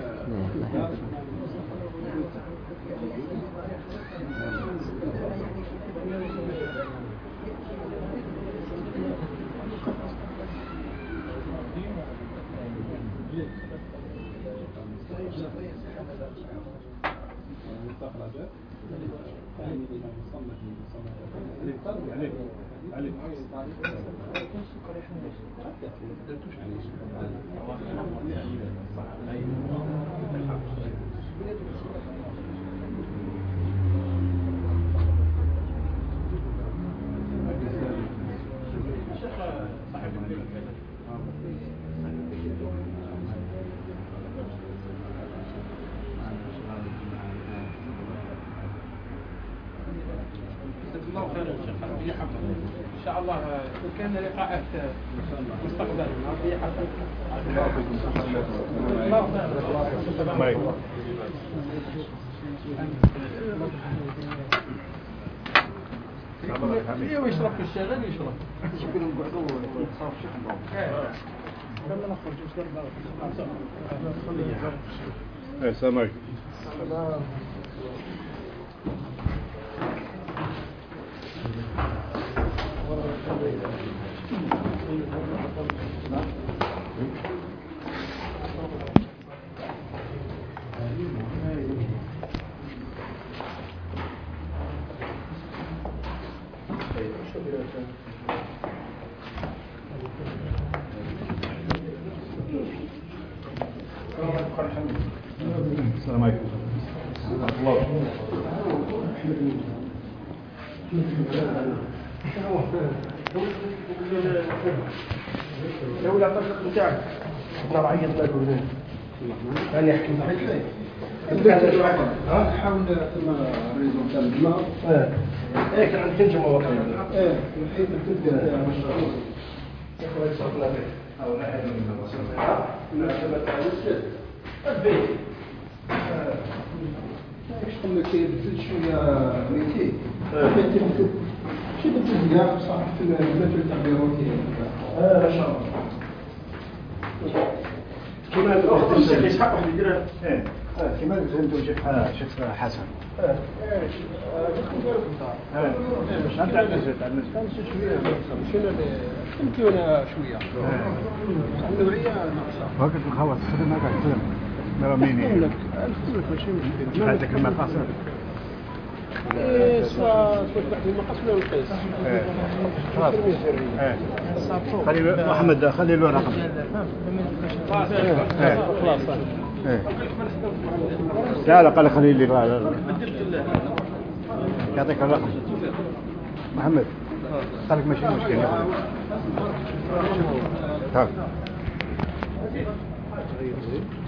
إن شاء الله كان لقاءات مستقبلا في حفل ايوا يشرب في الشغل يشرب شكون نقعدوا نتصرف شي حاجه كنا نخرجوا في ضربه ايه السلام عليكم. السلام عليكم. الله. لو لا تصدق نتاعك احنا رعيتنا كلنا انا نحكي معك ها حاول ثم ريزون تاع الماء اه ايه كان عندك انت مواقع ايه الحين تبدا مشروع اخويا صرفنا به او لا من المصاري لا تاع السد البيت ايش قلنا كي بزيد شويه ميتي شي بدي كاع بصح في المثل تاع بيروتي اه ما شاء الله كما الاخت الشيخ اسحاق واحد يدير ايه كما فهمتوا شيخ شيخ حسن اه باش نرجع للزيت كان شويه شنو يمكن شويه النوعيه ناقصه وقت الخواص خدمه قاعد تخدم مراميني الخدمه ماشي مشكل هذاك المقاصد سواء سواء تحت المقاس ولا القيس خلاص خلي محمد خلي له رقم خلاص لا لا قال خلي لي يعطيك الرقم محمد قالك ماشي مشكل ها